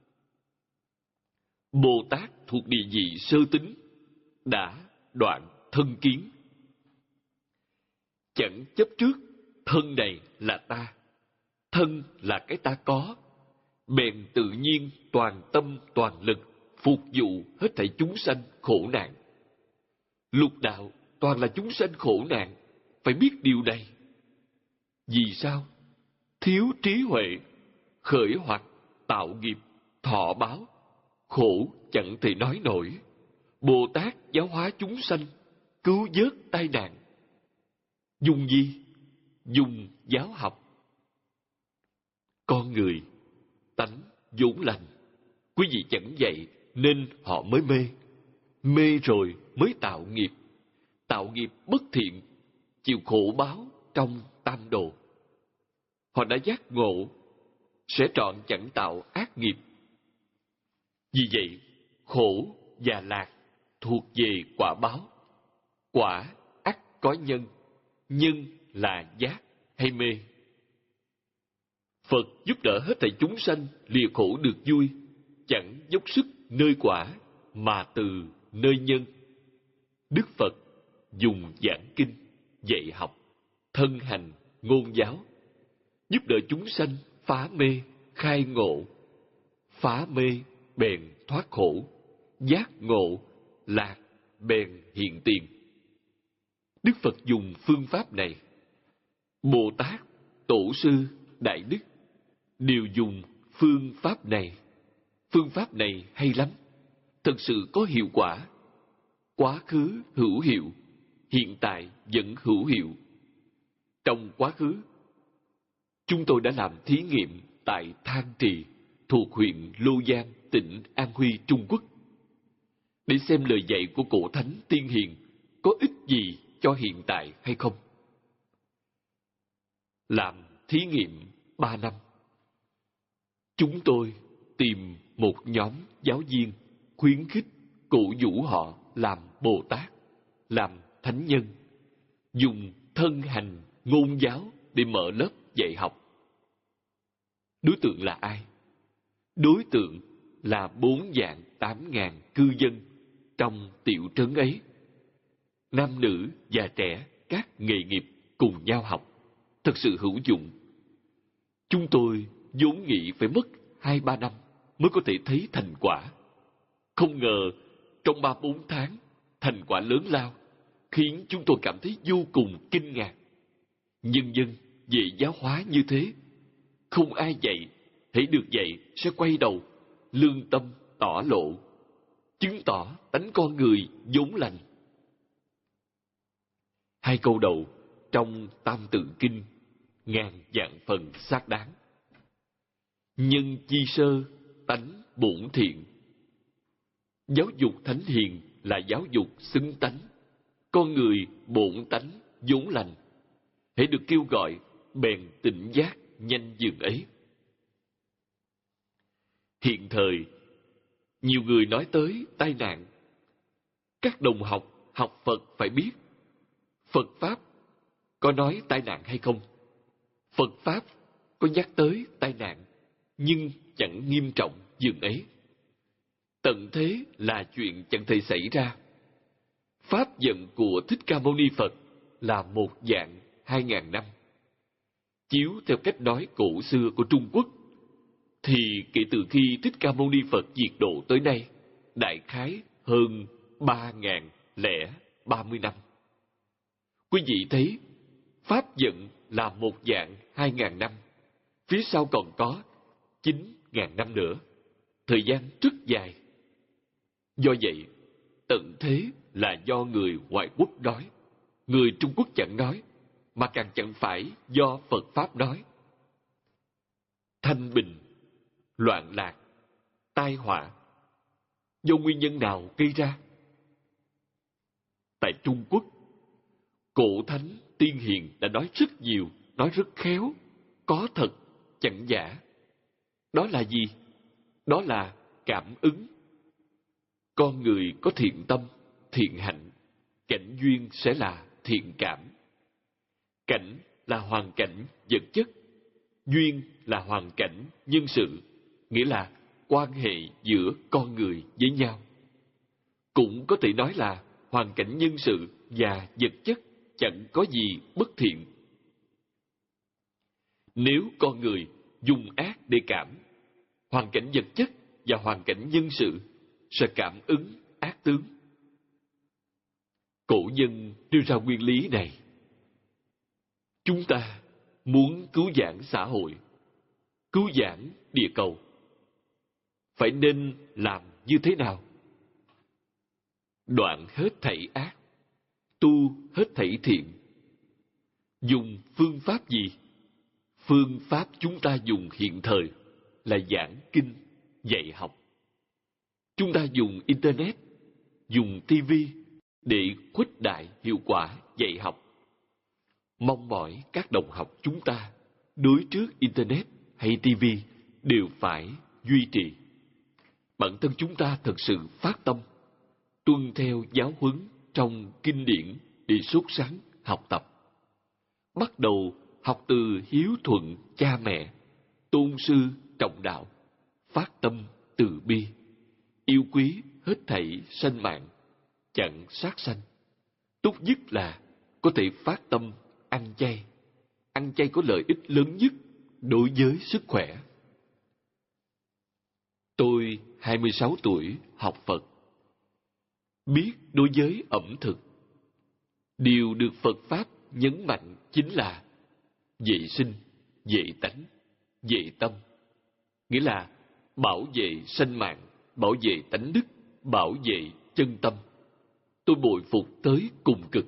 Bồ Tát thuộc địa vị sơ tính đã đoạn thân kiến, chẳng chấp trước thân này là ta, thân là cái ta có, bèn tự nhiên toàn tâm toàn lực phục vụ hết thảy chúng sanh khổ nạn. Lục đạo toàn là chúng sanh khổ nạn, phải biết điều này. Vì sao? Thiếu trí huệ, khởi hoặc, tạo nghiệp, thọ báo, khổ chẳng thể nói nổi. Bồ Tát giáo hóa chúng sanh, cứu vớt tai nạn. Dùng gì? Dùng giáo học. Con người, tánh vốn lành, quý vị chẳng dạy nên họ mới mê. Mê rồi mới tạo nghiệp. Tạo nghiệp bất thiện, chịu khổ báo trong tam đồ. Họ đã giác ngộ, sẽ trọn chẳng tạo ác nghiệp. Vì vậy, khổ và lạc thuộc về quả báo. Quả ắt có nhân, nhân là giác hay mê. Phật giúp đỡ hết thảy chúng sanh lìa khổ được vui, chẳng dốc sức nơi quả mà từ nơi nhân. Đức Phật dùng giảng kinh, dạy học, thân hành, ngôn giáo, giúp đỡ chúng sanh phá mê, khai ngộ. Phá mê bèn thoát khổ, giác ngộ, lạc bèn hiện tiền. Đức Phật dùng phương pháp này. Bồ Tát, Tổ sư, Đại Đức đều dùng phương pháp này. Phương pháp này hay lắm, thật sự có hiệu quả. Quá khứ hữu hiệu, hiện tại vẫn hữu hiệu. Trong quá khứ, chúng tôi đã làm thí nghiệm tại Thang Trì, thuộc huyện Lô Giang, tỉnh An Huy, Trung Quốc, để xem lời dạy của cổ thánh tiên hiền có ích gì cho hiện tại hay không. Làm thí nghiệm ba năm. Chúng tôi tìm một nhóm giáo viên, khuyến khích, cổ vũ họ làm Bồ Tát, làm thánh nhân, dùng thân hành, ngôn giáo để mở lớp dạy học. Đối tượng là ai? Đối tượng là bốn vạn tám ngàn cư dân trong tiểu trấn ấy. Nam nữ, già trẻ, các nghề nghiệp cùng nhau học, thật sự hữu dụng. Chúng tôi vốn nghĩ phải mất hai ba năm mới có thể thấy thành quả. Không ngờ trong ba bốn tháng, thành quả lớn lao, khiến chúng tôi cảm thấy vô cùng kinh ngạc. Nhân dân về giáo hóa như thế, không ai dạy, hãy được dạy sẽ quay đầu, lương tâm tỏ lộ, chứng tỏ tánh con người vốn lành. Hai câu đầu trong Tam Tự Kinh ngàn vạn phần xác đáng. Nhân chi sơ, tánh bổn thiện. Giáo dục thánh hiền là giáo dục xứng tánh. Con người bổn tánh vốn lành, hãy được kêu gọi bèn tỉnh giác nhanh dường ấy. Hiện thời, nhiều người nói tới tai nạn. Các đồng học học Phật phải biết, Phật Pháp có nói tai nạn hay không? Phật Pháp có nhắc tới tai nạn, nhưng chẳng nghiêm trọng dường ấy. Tận thế là chuyện chẳng thể xảy ra. Pháp giận của Thích Ca Mâu Ni Phật là một dạng hai ngàn năm. Chiếu theo cách nói cổ xưa của Trung Quốc, thì kể từ khi Thích Ca Mâu Ni Phật diệt độ tới nay, đại khái hơn ba ngàn lẻ ba mươi năm. Quý vị thấy, Pháp giận là một dạng hai ngàn năm, phía sau còn có chín ngàn năm nữa, thời gian rất dài. Do vậy, tận thế là do người ngoại quốc nói, người Trung Quốc chẳng nói, mà càng chẳng phải do Phật Pháp nói. Thanh bình, loạn lạc, tai họa, do nguyên nhân nào gây ra? Tại Trung Quốc, cổ thánh tiên hiền đã nói rất nhiều, nói rất khéo, có thật, chẳng giả. Đó là gì? Đó là cảm ứng. Con người có thiện tâm, thiện hạnh, cảnh duyên sẽ là thiện cảm. Cảnh là hoàn cảnh vật chất, duyên là hoàn cảnh nhân sự, nghĩa là quan hệ giữa con người với nhau. Cũng có thể nói là hoàn cảnh nhân sự và vật chất chẳng có gì bất thiện. Nếu con người dùng ác để cảm, hoàn cảnh vật chất và hoàn cảnh nhân sự sẽ cảm ứng ác tướng. Cổ nhân đưa ra nguyên lý này. Chúng ta muốn cứu vãn xã hội, cứu vãn địa cầu, phải nên làm như thế nào? Đoạn hết thảy ác, tu hết thảy thiện. Dùng phương pháp gì? Phương pháp chúng ta dùng hiện thời là giảng kinh, dạy học. Chúng ta dùng Internet, dùng ti vi để khuếch đại hiệu quả dạy học. Mong mỏi các đồng học chúng ta đối trước Internet hay ti vi đều phải duy trì. Bản thân chúng ta thật sự phát tâm, tuân theo giáo huấn trong kinh điển để sốt sắng học tập. Bắt đầu học từ hiếu thuận cha mẹ, tôn sư trọng đạo, phát tâm từ bi, yêu quý hết thảy sanh mạng, chặn sát sanh. Tốt nhất là có thể phát tâm ăn chay. Ăn chay có lợi ích lớn nhất đối với sức khỏe. Tôi hai mươi sáu tuổi học Phật. Biết đối với ẩm thực, điều được Phật Pháp nhấn mạnh chính là vệ sinh, vệ tánh, vệ tâm. Nghĩa là bảo vệ sanh mạng, bảo vệ tánh đức, bảo vệ chân tâm. Tôi bội phục tới cùng cực.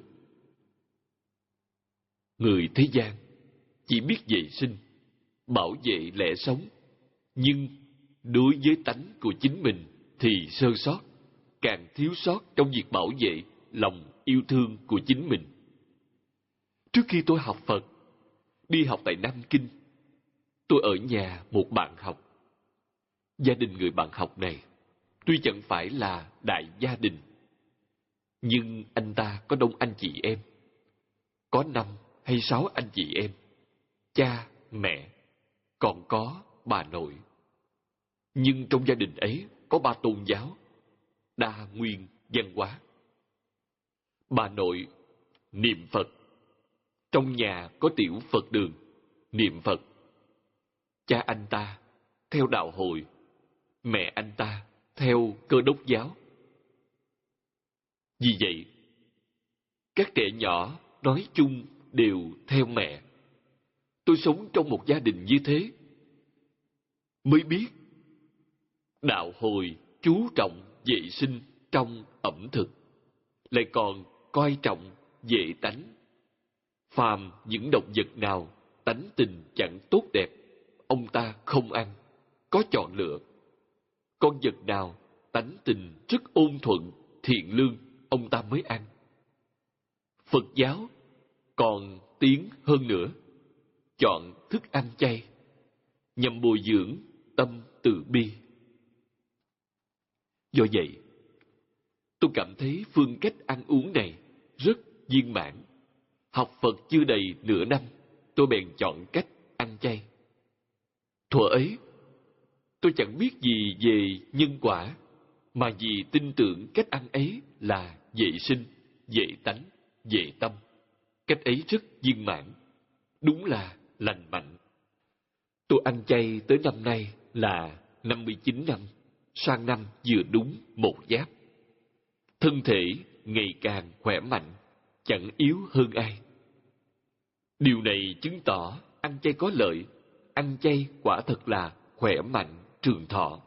Người thế gian chỉ biết vệ sinh, bảo vệ lẽ sống, nhưng đối với tánh của chính mình thì sơ sót, càng thiếu sót trong việc bảo vệ lòng yêu thương của chính mình. Trước khi tôi học Phật, đi học tại Nam Kinh, tôi ở nhà một bạn học. Gia đình người bạn học này tuy chẳng phải là đại gia đình, nhưng anh ta có đông anh chị em. Có năm hay sáu anh chị em, cha, mẹ, còn có bà nội. Nhưng trong gia đình ấy có ba tôn giáo, đa nguyên văn hóa. Bà nội niệm Phật, trong nhà có tiểu Phật đường, niệm Phật. Cha anh ta theo đạo hội, mẹ anh ta theo Cơ Đốc giáo. Vì vậy, các trẻ nhỏ nói chung đều theo mẹ. Tôi sống trong một gia đình như thế, mới biết đạo hồi chú trọng vệ sinh trong ẩm thực, lại còn coi trọng vệ tánh. Phàm những động vật nào tánh tình chẳng tốt đẹp, ông ta không ăn, có chọn lựa. Con vật nào tánh tình rất ôn thuận, thiện lương, ông ta mới ăn. Phật giáo còn tiến hơn nữa, chọn thức ăn chay nhằm bồi dưỡng tâm từ bi. Do vậy, tôi cảm thấy phương cách ăn uống này rất viên mãn. Học Phật chưa đầy nửa năm, tôi bèn chọn cách ăn chay. Thuở ấy, tôi chẳng biết gì về nhân quả, mà vì tin tưởng cách ăn ấy là vệ sinh, vệ tánh, vệ tâm. Cách ấy rất viên mãn, đúng là lành mạnh. Tôi ăn chay tới năm nay là năm mươi chín năm, sang năm vừa đúng một giáp. Thân thể ngày càng khỏe mạnh, chẳng yếu hơn ai. Điều này chứng tỏ ăn chay có lợi, ăn chay quả thật là khỏe mạnh, trường thọ.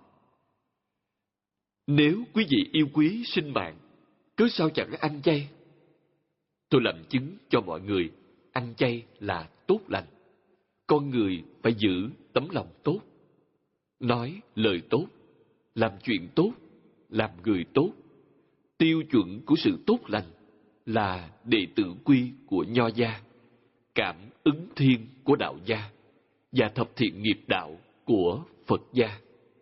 Nếu quý vị yêu quý sinh mạng, cớ sao chẳng ăn chay? Tôi làm chứng cho mọi người, ăn chay là tốt lành. Con người phải giữ tấm lòng tốt, nói lời tốt, làm chuyện tốt, làm người tốt. Tiêu chuẩn của sự tốt lành là đệ tử quy của Nho gia, cảm ứng thiên của Đạo gia và thập thiện nghiệp đạo của Phật gia.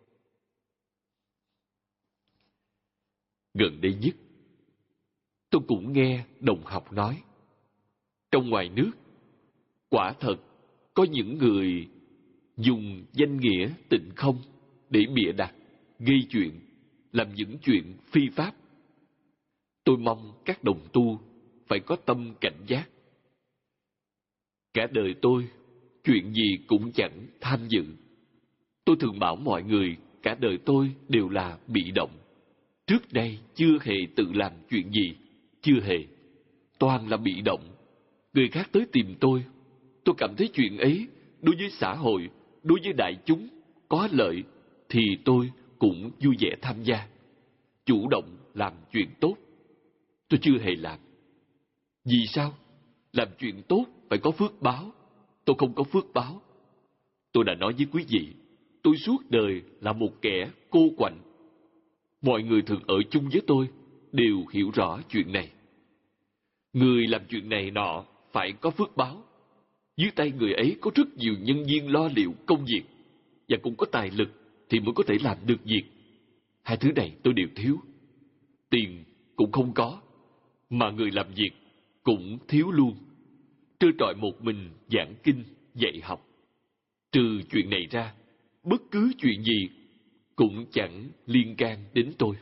Gần đây nhất, tôi cũng nghe đồng học nói, trong ngoài nước, quả thật có những người dùng danh nghĩa tịnh không để bịa đặt, gây chuyện, làm những chuyện phi pháp. Tôi mong các đồng tu phải có tâm cảnh giác. Cả đời tôi chuyện gì cũng chẳng tham dự. Tôi thường bảo mọi người cả đời tôi đều là bị động. Trước đây chưa hề tự làm chuyện gì, chưa hề. Toàn là bị động. Người khác tới tìm tôi, tôi cảm thấy chuyện ấy đối với xã hội, đối với đại chúng có lợi thì tôi cũng vui vẻ tham gia, chủ động làm chuyện tốt. Tôi chưa hề làm. Vì sao? Làm chuyện tốt phải có phước báo. Tôi không có phước báo. Tôi đã nói với quý vị, tôi suốt đời là một kẻ cô quạnh. Mọi người thường ở chung với tôi đều hiểu rõ chuyện này. Người làm chuyện này nọ phải có phước báo. Dưới tay người ấy có rất nhiều nhân viên lo liệu công việc, và cũng có tài lực thì mới có thể làm được việc. Hai thứ này tôi đều thiếu. Tiền cũng không có, mà người làm việc cũng thiếu luôn. Trơ trọi một mình giảng kinh, dạy học. Trừ chuyện này ra, bất cứ chuyện gì cũng chẳng liên can đến tôi.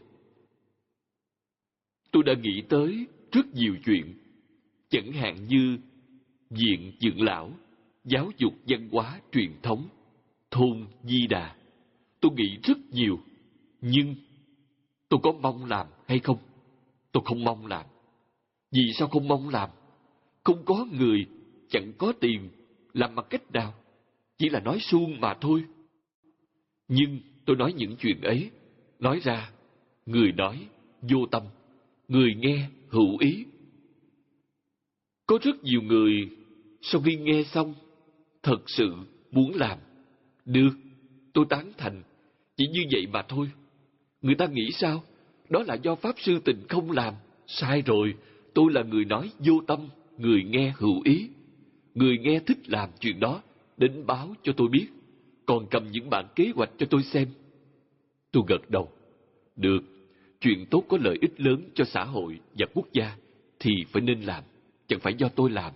Tôi đã nghĩ tới rất nhiều chuyện, chẳng hạn như viện dưỡng lão, giáo dục văn hóa truyền thống, thôn Di Đà. Tôi nghĩ rất nhiều, nhưng tôi có mong làm hay không? Tôi không mong làm. Vì sao không mong làm? Không có người, chẳng có tiền, làm bằng cách nào? Chỉ là nói suông mà thôi. Nhưng tôi nói những chuyện ấy, nói ra, người nói vô tâm, người nghe hữu ý. Có rất nhiều người sau khi nghe xong thật sự muốn làm. Được, tôi tán thành, chỉ như vậy mà thôi. Người ta nghĩ sao? Đó là do Pháp Sư Tịnh không làm. Sai rồi, tôi là người nói vô tâm, người nghe hữu ý. Người nghe thích làm chuyện đó, đến báo cho tôi biết, còn cầm những bản kế hoạch cho tôi xem. Tôi gật đầu. Được, chuyện tốt có lợi ích lớn cho xã hội và quốc gia thì phải nên làm, chẳng phải do tôi làm.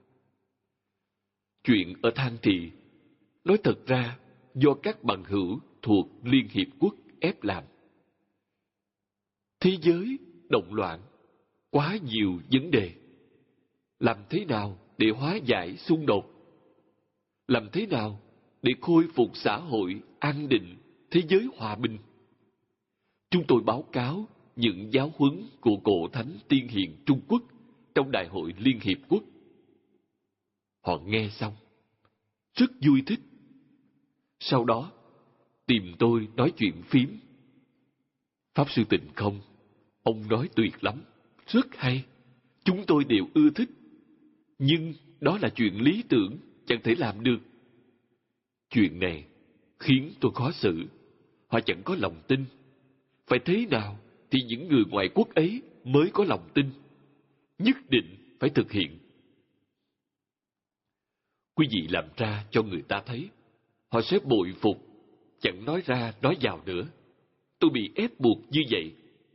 Chuyện ở Thang Trì, nói thật ra do các bằng hữu thuộc Liên Hiệp Quốc ép làm. Thế giới động loạn, quá nhiều vấn đề. Làm thế nào để hóa giải xung đột? Làm thế nào để khôi phục xã hội an định, thế giới hòa bình? Chúng tôi báo cáo những giáo huấn của Cổ Thánh Tiên Hiền Trung Quốc trong Đại hội Liên Hiệp Quốc. Họ nghe xong, rất vui thích. Sau đó, tìm tôi nói chuyện phím. Pháp Sư Tịnh không, ông nói tuyệt lắm, rất hay. Chúng tôi đều ưa thích. Nhưng đó là chuyện lý tưởng, chẳng thể làm được. Chuyện này khiến tôi khó xử. Họ chẳng có lòng tin. Phải thế nào thì những người ngoại quốc ấy mới có lòng tin? Nhất định phải thực hiện. Quý vị làm ra cho người ta thấy, họ sẽ bội phục, chẳng nói ra nói vào nữa. Tôi bị ép buộc như vậy.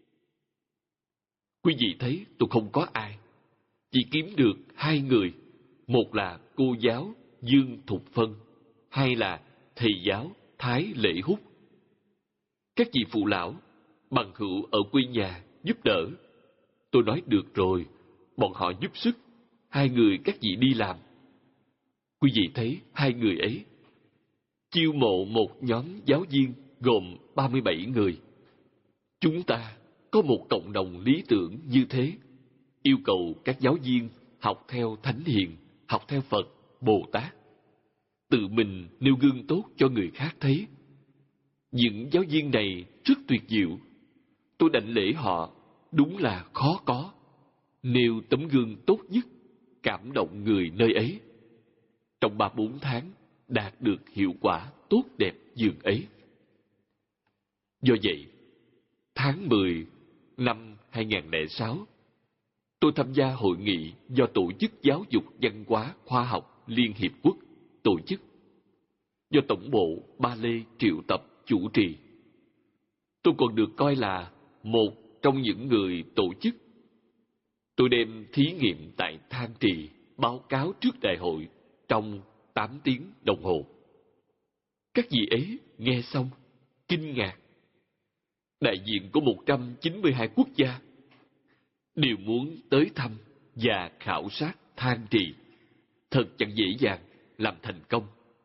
Quý vị thấy tôi không có ai, chỉ kiếm được hai người. Một là cô giáo Dương Thục Phân, hai là thầy giáo Thái Lễ Húc. Các vị phụ lão, bằng hữu ở quê nhà giúp đỡ. Tôi nói được rồi, bọn họ giúp sức, hai người các vị đi làm. Quý vị thấy hai người ấy chiêu mộ một nhóm giáo viên gồm ba mươi bảy người. Chúng ta có một cộng đồng lý tưởng như thế, yêu cầu các giáo viên học theo Thánh Hiền, học theo Phật, Bồ Tát, tự mình nêu gương tốt cho người khác thấy. Những giáo viên này rất tuyệt diệu. Tôi đảnh lễ họ, đúng là khó có. Nêu tấm gương tốt nhất, cảm động người nơi ấy. Trong ba bốn tháng, đạt được hiệu quả tốt đẹp dường ấy. Do vậy, tháng mười năm hai nghìn lẻ sáu, tôi tham gia hội nghị do Tổ chức Giáo dục Văn hóa Khoa học Liên Hiệp Quốc tổ chức, do Tổng bộ Ba Lê triệu tập chủ trì. Tôi còn được coi là một trong những người tổ chức. Tôi đem thí nghiệm tại Thang Trì báo cáo trước đại hội trong tám tiếng đồng hồ. Các vị ấy nghe xong, kinh ngạc. Đại diện của một trăm chín mươi hai quốc gia đều muốn tới thăm và khảo sát Thang Trì. Thật chẳng dễ dàng làm thành công.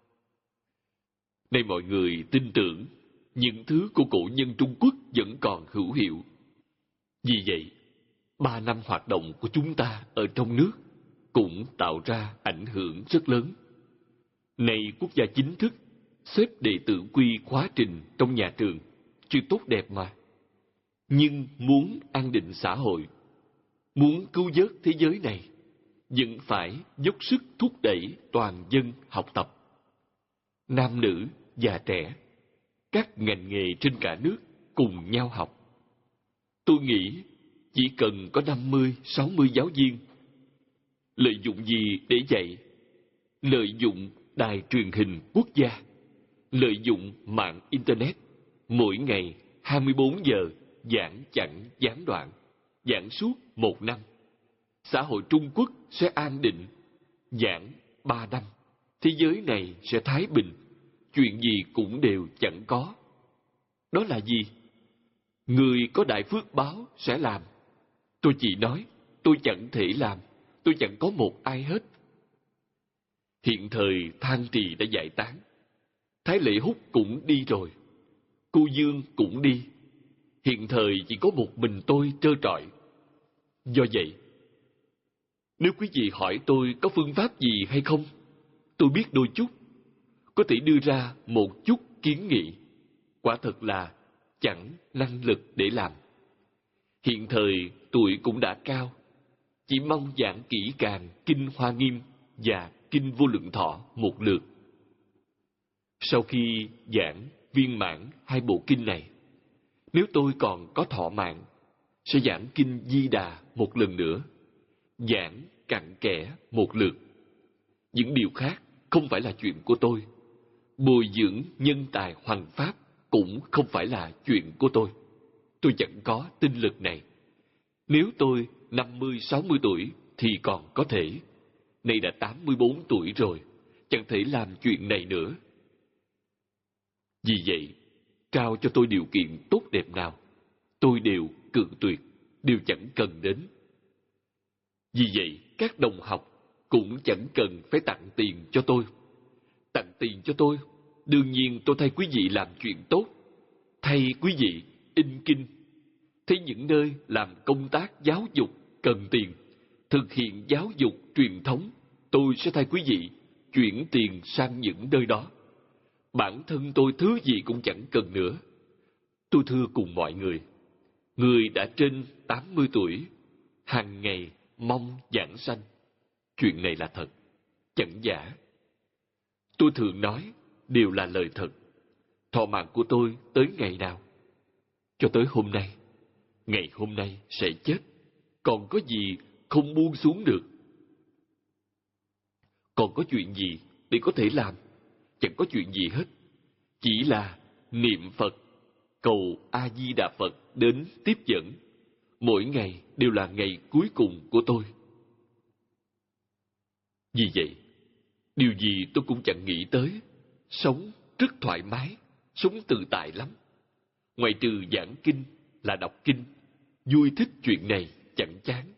Nay mọi người tin tưởng những thứ của cổ nhân Trung Quốc vẫn còn hữu hiệu. Vì vậy, ba năm hoạt động của chúng ta ở trong nước cũng tạo ra ảnh hưởng rất lớn. Nay quốc gia chính thức xếp đệ tử quy khóa trình trong nhà trường, chuyện tốt đẹp mà. Nhưng muốn an định xã hội, muốn cứu vớt thế giới này, vẫn phải dốc sức thúc đẩy toàn dân học tập. Nam nữ, già trẻ, các ngành nghề trên cả nước cùng nhau học. Tôi nghĩ chỉ cần có năm mươi, sáu mươi giáo viên. Lợi dụng gì để dạy? Lợi dụng đài truyền hình quốc gia, lợi dụng mạng Internet, mỗi ngày hai mươi bốn giờ giảng chẳng gián đoạn, giảng suốt một năm. Xã hội Trung Quốc sẽ an định. Giảng ba năm, thế giới này sẽ thái bình, chuyện gì cũng đều chẳng có. Đó là gì? Người có đại phước báo sẽ làm. Tôi chỉ nói, tôi chẳng thể làm, tôi chẳng có một ai hết. Hiện thời Thang Trì đã giải tán, Thái Lệ Húc cũng đi rồi, cô Dương cũng đi. Hiện thời chỉ có một mình tôi trơ trọi. Do vậy, nếu quý vị hỏi tôi có phương pháp gì hay không, tôi biết đôi chút, có thể đưa ra một chút kiến nghị. Quả thật là chẳng năng lực để làm. Hiện thời tuổi cũng đã cao, chỉ mong giảng kỹ càng Kinh Hoa Nghiêm và Kinh Vô Lượng Thọ một lượt. Sau khi giảng viên mãn hai bộ kinh này, nếu tôi còn có thọ mạng, sẽ giảng Kinh Di Đà một lần nữa, giảng cặn kẽ một lượt. Những điều khác không phải là chuyện của tôi. Bồi dưỡng nhân tài hoằng pháp cũng không phải là chuyện của tôi. Tôi chẳng có tinh lực này. Nếu tôi năm mươi, sáu mươi tuổi thì còn có thể. Nay đã tám mươi bốn tuổi rồi, chẳng thể làm chuyện này nữa. Vì vậy, trao cho tôi điều kiện tốt đẹp nào, tôi đều cự tuyệt, đều chẳng cần đến. Vì vậy, các đồng học cũng chẳng cần phải tặng tiền cho tôi. Tặng tiền cho tôi, đương nhiên tôi thay quý vị làm chuyện tốt, thay quý vị in kinh. Thế những nơi làm công tác giáo dục cần tiền, thực hiện giáo dục truyền thống, tôi sẽ thay quý vị chuyển tiền sang những nơi đó. Bản thân tôi thứ gì cũng chẳng cần nữa. Tôi thưa cùng mọi người, người đã trên tám mươi tuổi, hàng ngày mong giảng sanh. Chuyện này là thật, chẳng giả. Tôi thường nói đều là lời thật. Thọ mạng của tôi tới ngày nào? Cho tới hôm nay. Ngày hôm nay sẽ chết, còn có gì không buông xuống được? Còn có chuyện gì để có thể làm? Chẳng có chuyện gì hết. Chỉ là niệm Phật, cầu A-di-đà Phật đến tiếp dẫn. Mỗi ngày đều là ngày cuối cùng của tôi. Vì vậy, điều gì tôi cũng chẳng nghĩ tới. Sống rất thoải mái, sống tự tại lắm. Ngoại trừ giảng kinh là đọc kinh, vui thích chuyện này chẳng chán.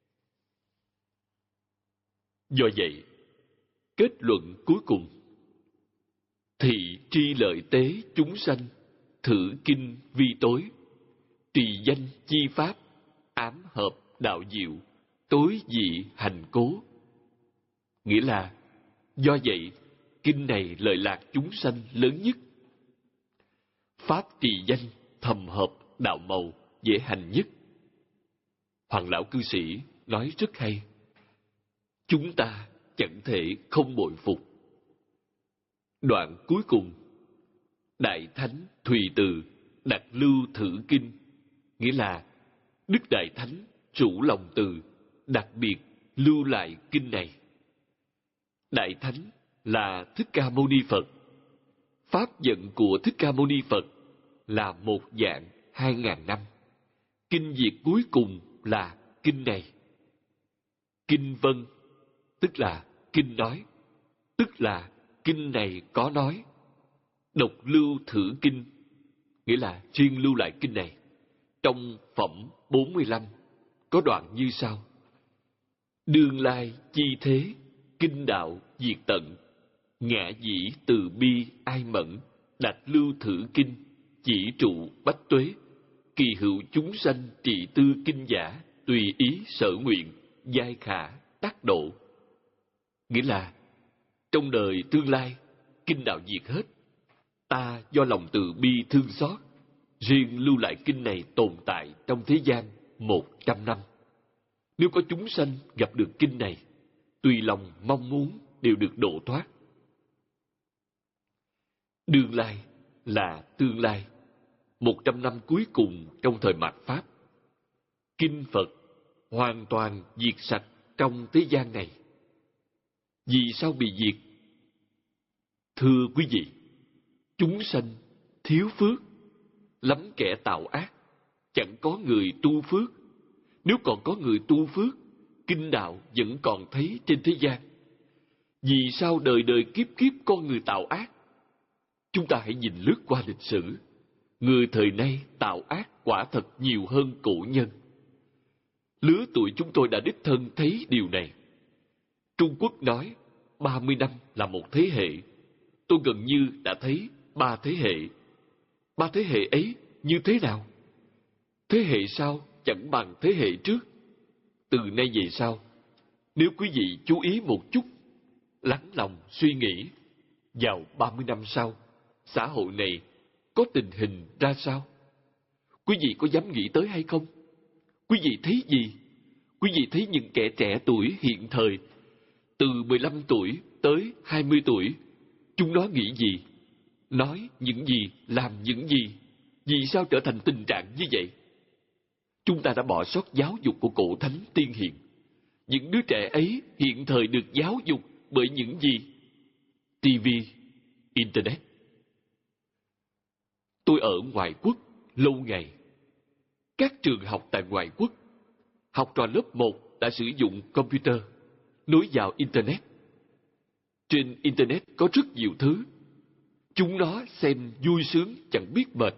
Do vậy, kết luận cuối cùng: thị tri lợi tế chúng sanh, thử kinh vi tối, trì danh chi pháp, ám hợp đạo diệu, tối dị hành cố. Nghĩa là, do vậy, kinh này lợi lạc chúng sanh lớn nhất. Pháp trì danh thầm hợp đạo màu dễ hành nhất. Hoàng lão cư sĩ nói rất hay. Chúng ta chẳng thể không bội phục. Đoạn cuối cùng, Đại Thánh Thùy Từ đặt lưu thử kinh, nghĩa là Đức Đại Thánh chủ lòng từ, đặc biệt lưu lại kinh này. Đại Thánh là Thích Ca Mâu Ni Phật. Pháp vận của Thích Ca Mâu Ni Phật là một dạng hai ngàn năm. Kinh diệt cuối cùng là kinh này. Kinh vân, tức là kinh nói, tức là kinh này có nói. Độc lưu thử kinh, nghĩa là riêng lưu lại kinh này. Trong phẩm bốn mươi lăm có đoạn như sau: Đương lai chi thế, kinh đạo diệt tận, ngã dĩ từ bi ai mẫn, đạch lưu thử kinh, chỉ trụ bách tuế, kỳ hữu chúng sanh trị tư kinh giả, tùy ý sở nguyện, giai khả tác độ. Nghĩa là, trong đời tương lai, kinh đạo diệt hết, ta do lòng từ bi thương xót, riêng lưu lại kinh này tồn tại trong thế gian một trăm năm. Nếu có chúng sanh gặp được kinh này, tùy lòng mong muốn đều được độ thoát. Đương lai là tương lai, một trăm năm cuối cùng trong thời mạt Pháp. Kinh Phật hoàn toàn diệt sạch trong thế gian này. Vì sao bị diệt? Thưa quý vị, chúng sanh thiếu phước, lắm kẻ tạo ác, chẳng có người tu phước. Nếu còn có người tu phước, kinh đạo vẫn còn thấy trên thế gian. Vì sao đời đời kiếp kiếp con người tạo ác? Chúng ta hãy nhìn lướt qua lịch sử. Người thời nay tạo ác quả thật nhiều hơn cổ nhân. Lứa tuổi chúng tôi đã đích thân thấy điều này. Trung Quốc nói ba mươi năm là một thế hệ. Tôi gần như đã thấy ba thế hệ. Ba thế hệ ấy như thế nào? Thế hệ sau chẳng bằng thế hệ trước. Từ nay về sau, nếu quý vị chú ý một chút, lắng lòng suy nghĩ, vào ba mươi năm sau, xã hội này có tình hình ra sao? Quý vị có dám nghĩ tới hay không? Quý vị thấy gì? Quý vị thấy những kẻ trẻ tuổi hiện thời, từ mười lăm tuổi tới hai mươi tuổi, chúng nó nghĩ gì? Nói những gì? Làm những gì? Vì sao trở thành tình trạng như vậy? Chúng ta đã bỏ sót giáo dục của cổ thánh tiên hiền. Những đứa trẻ ấy hiện thời được giáo dục bởi những gì? ti vi, Internet. Tôi ở ngoại quốc lâu ngày. Các trường học tại ngoại quốc, học trò lớp một đã sử dụng computer, nối vào Internet. Trên Internet có rất nhiều thứ. Chúng nó xem vui sướng chẳng biết mệt.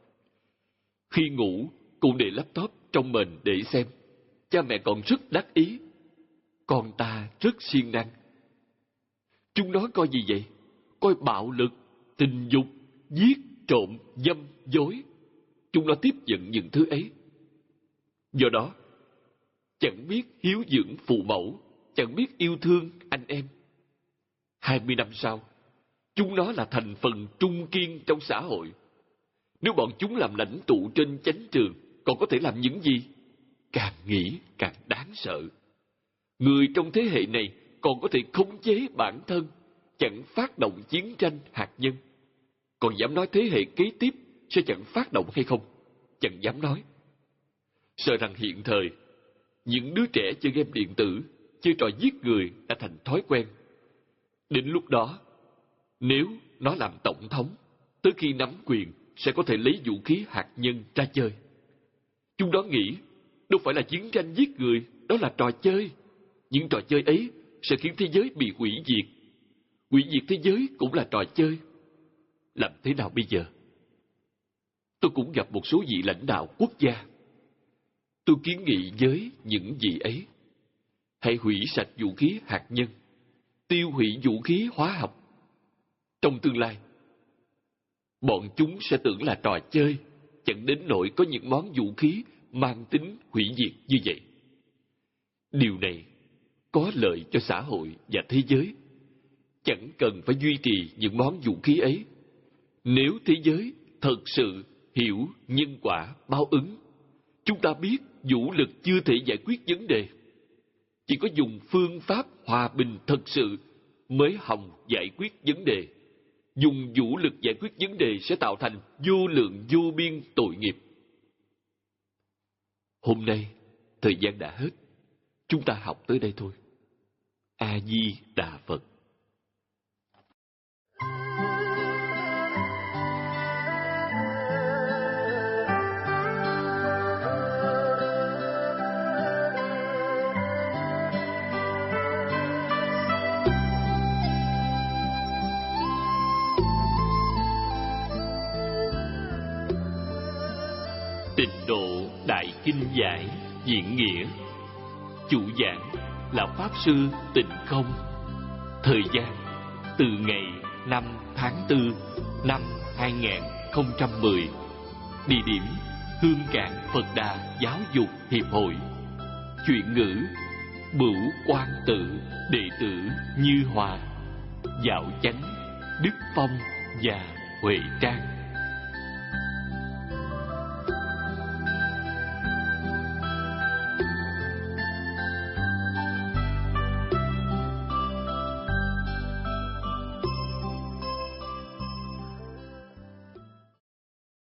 Khi ngủ cũng để laptop trong mền để xem. Cha mẹ còn rất đắc ý. Con ta rất siêng năng. Chúng nó coi gì vậy? Coi bạo lực, tình dục, giết, trộm, dâm, dối. Chúng nó tiếp nhận những thứ ấy. Do đó, chẳng biết hiếu dưỡng phụ mẫu, chẳng biết yêu thương anh em. Hai mươi năm sau, chúng nó là thành phần trung kiên trong xã hội. Nếu bọn chúng làm lãnh tụ trên chánh trường, còn có thể làm những gì? Càng nghĩ càng đáng sợ. Người trong thế hệ này còn có thể khống chế bản thân, chẳng phát động chiến tranh hạt nhân. Còn dám nói thế hệ kế tiếp sẽ chẳng phát động hay không? Chẳng dám nói. Sợ rằng hiện thời, những đứa trẻ chơi game điện tử, chơi trò giết người đã thành thói quen. Đến lúc đó, nếu nó làm tổng thống, tới khi nắm quyền sẽ có thể lấy vũ khí hạt nhân ra chơi. Chúng đó nghĩ, đâu phải là chiến tranh giết người, đó là trò chơi. Những trò chơi ấy sẽ khiến thế giới bị hủy diệt. Hủy diệt thế giới cũng là trò chơi. Làm thế nào bây giờ? Tôi cũng gặp một số vị lãnh đạo quốc gia. Tôi kiến nghị với những vị ấy, hãy hủy sạch vũ khí hạt nhân, tiêu hủy vũ khí hóa học. Trong tương lai, bọn chúng sẽ tưởng là trò chơi, chẳng đến nỗi có những món vũ khí mang tính hủy diệt như vậy. Điều này có lợi cho xã hội và thế giới. Chẳng cần phải duy trì những món vũ khí ấy. Nếu thế giới thật sự hiểu nhân quả báo ứng, chúng ta biết vũ lực chưa thể giải quyết vấn đề. Chỉ có dùng phương pháp hòa bình thật sự mới hòng giải quyết vấn đề. Dùng vũ lực giải quyết vấn đề sẽ tạo thành vô lượng vô biên tội nghiệp. Hôm nay, thời gian đã hết. Chúng ta học tới đây thôi. A Di Đà Phật. Tịnh Độ Đại Kinh Giải Diễn Nghĩa. Chủ giảng là Pháp Sư Tịnh Không. Thời gian từ ngày năm tháng tư năm hai nghìn không trăm mười. Địa điểm Hương Cảng Phật Đà Giáo dục Hiệp hội. Chuyển ngữ Bửu Quan Tự, đệ tử Như Hòa, Dạo Chánh, Đức Phong và Huệ Trang.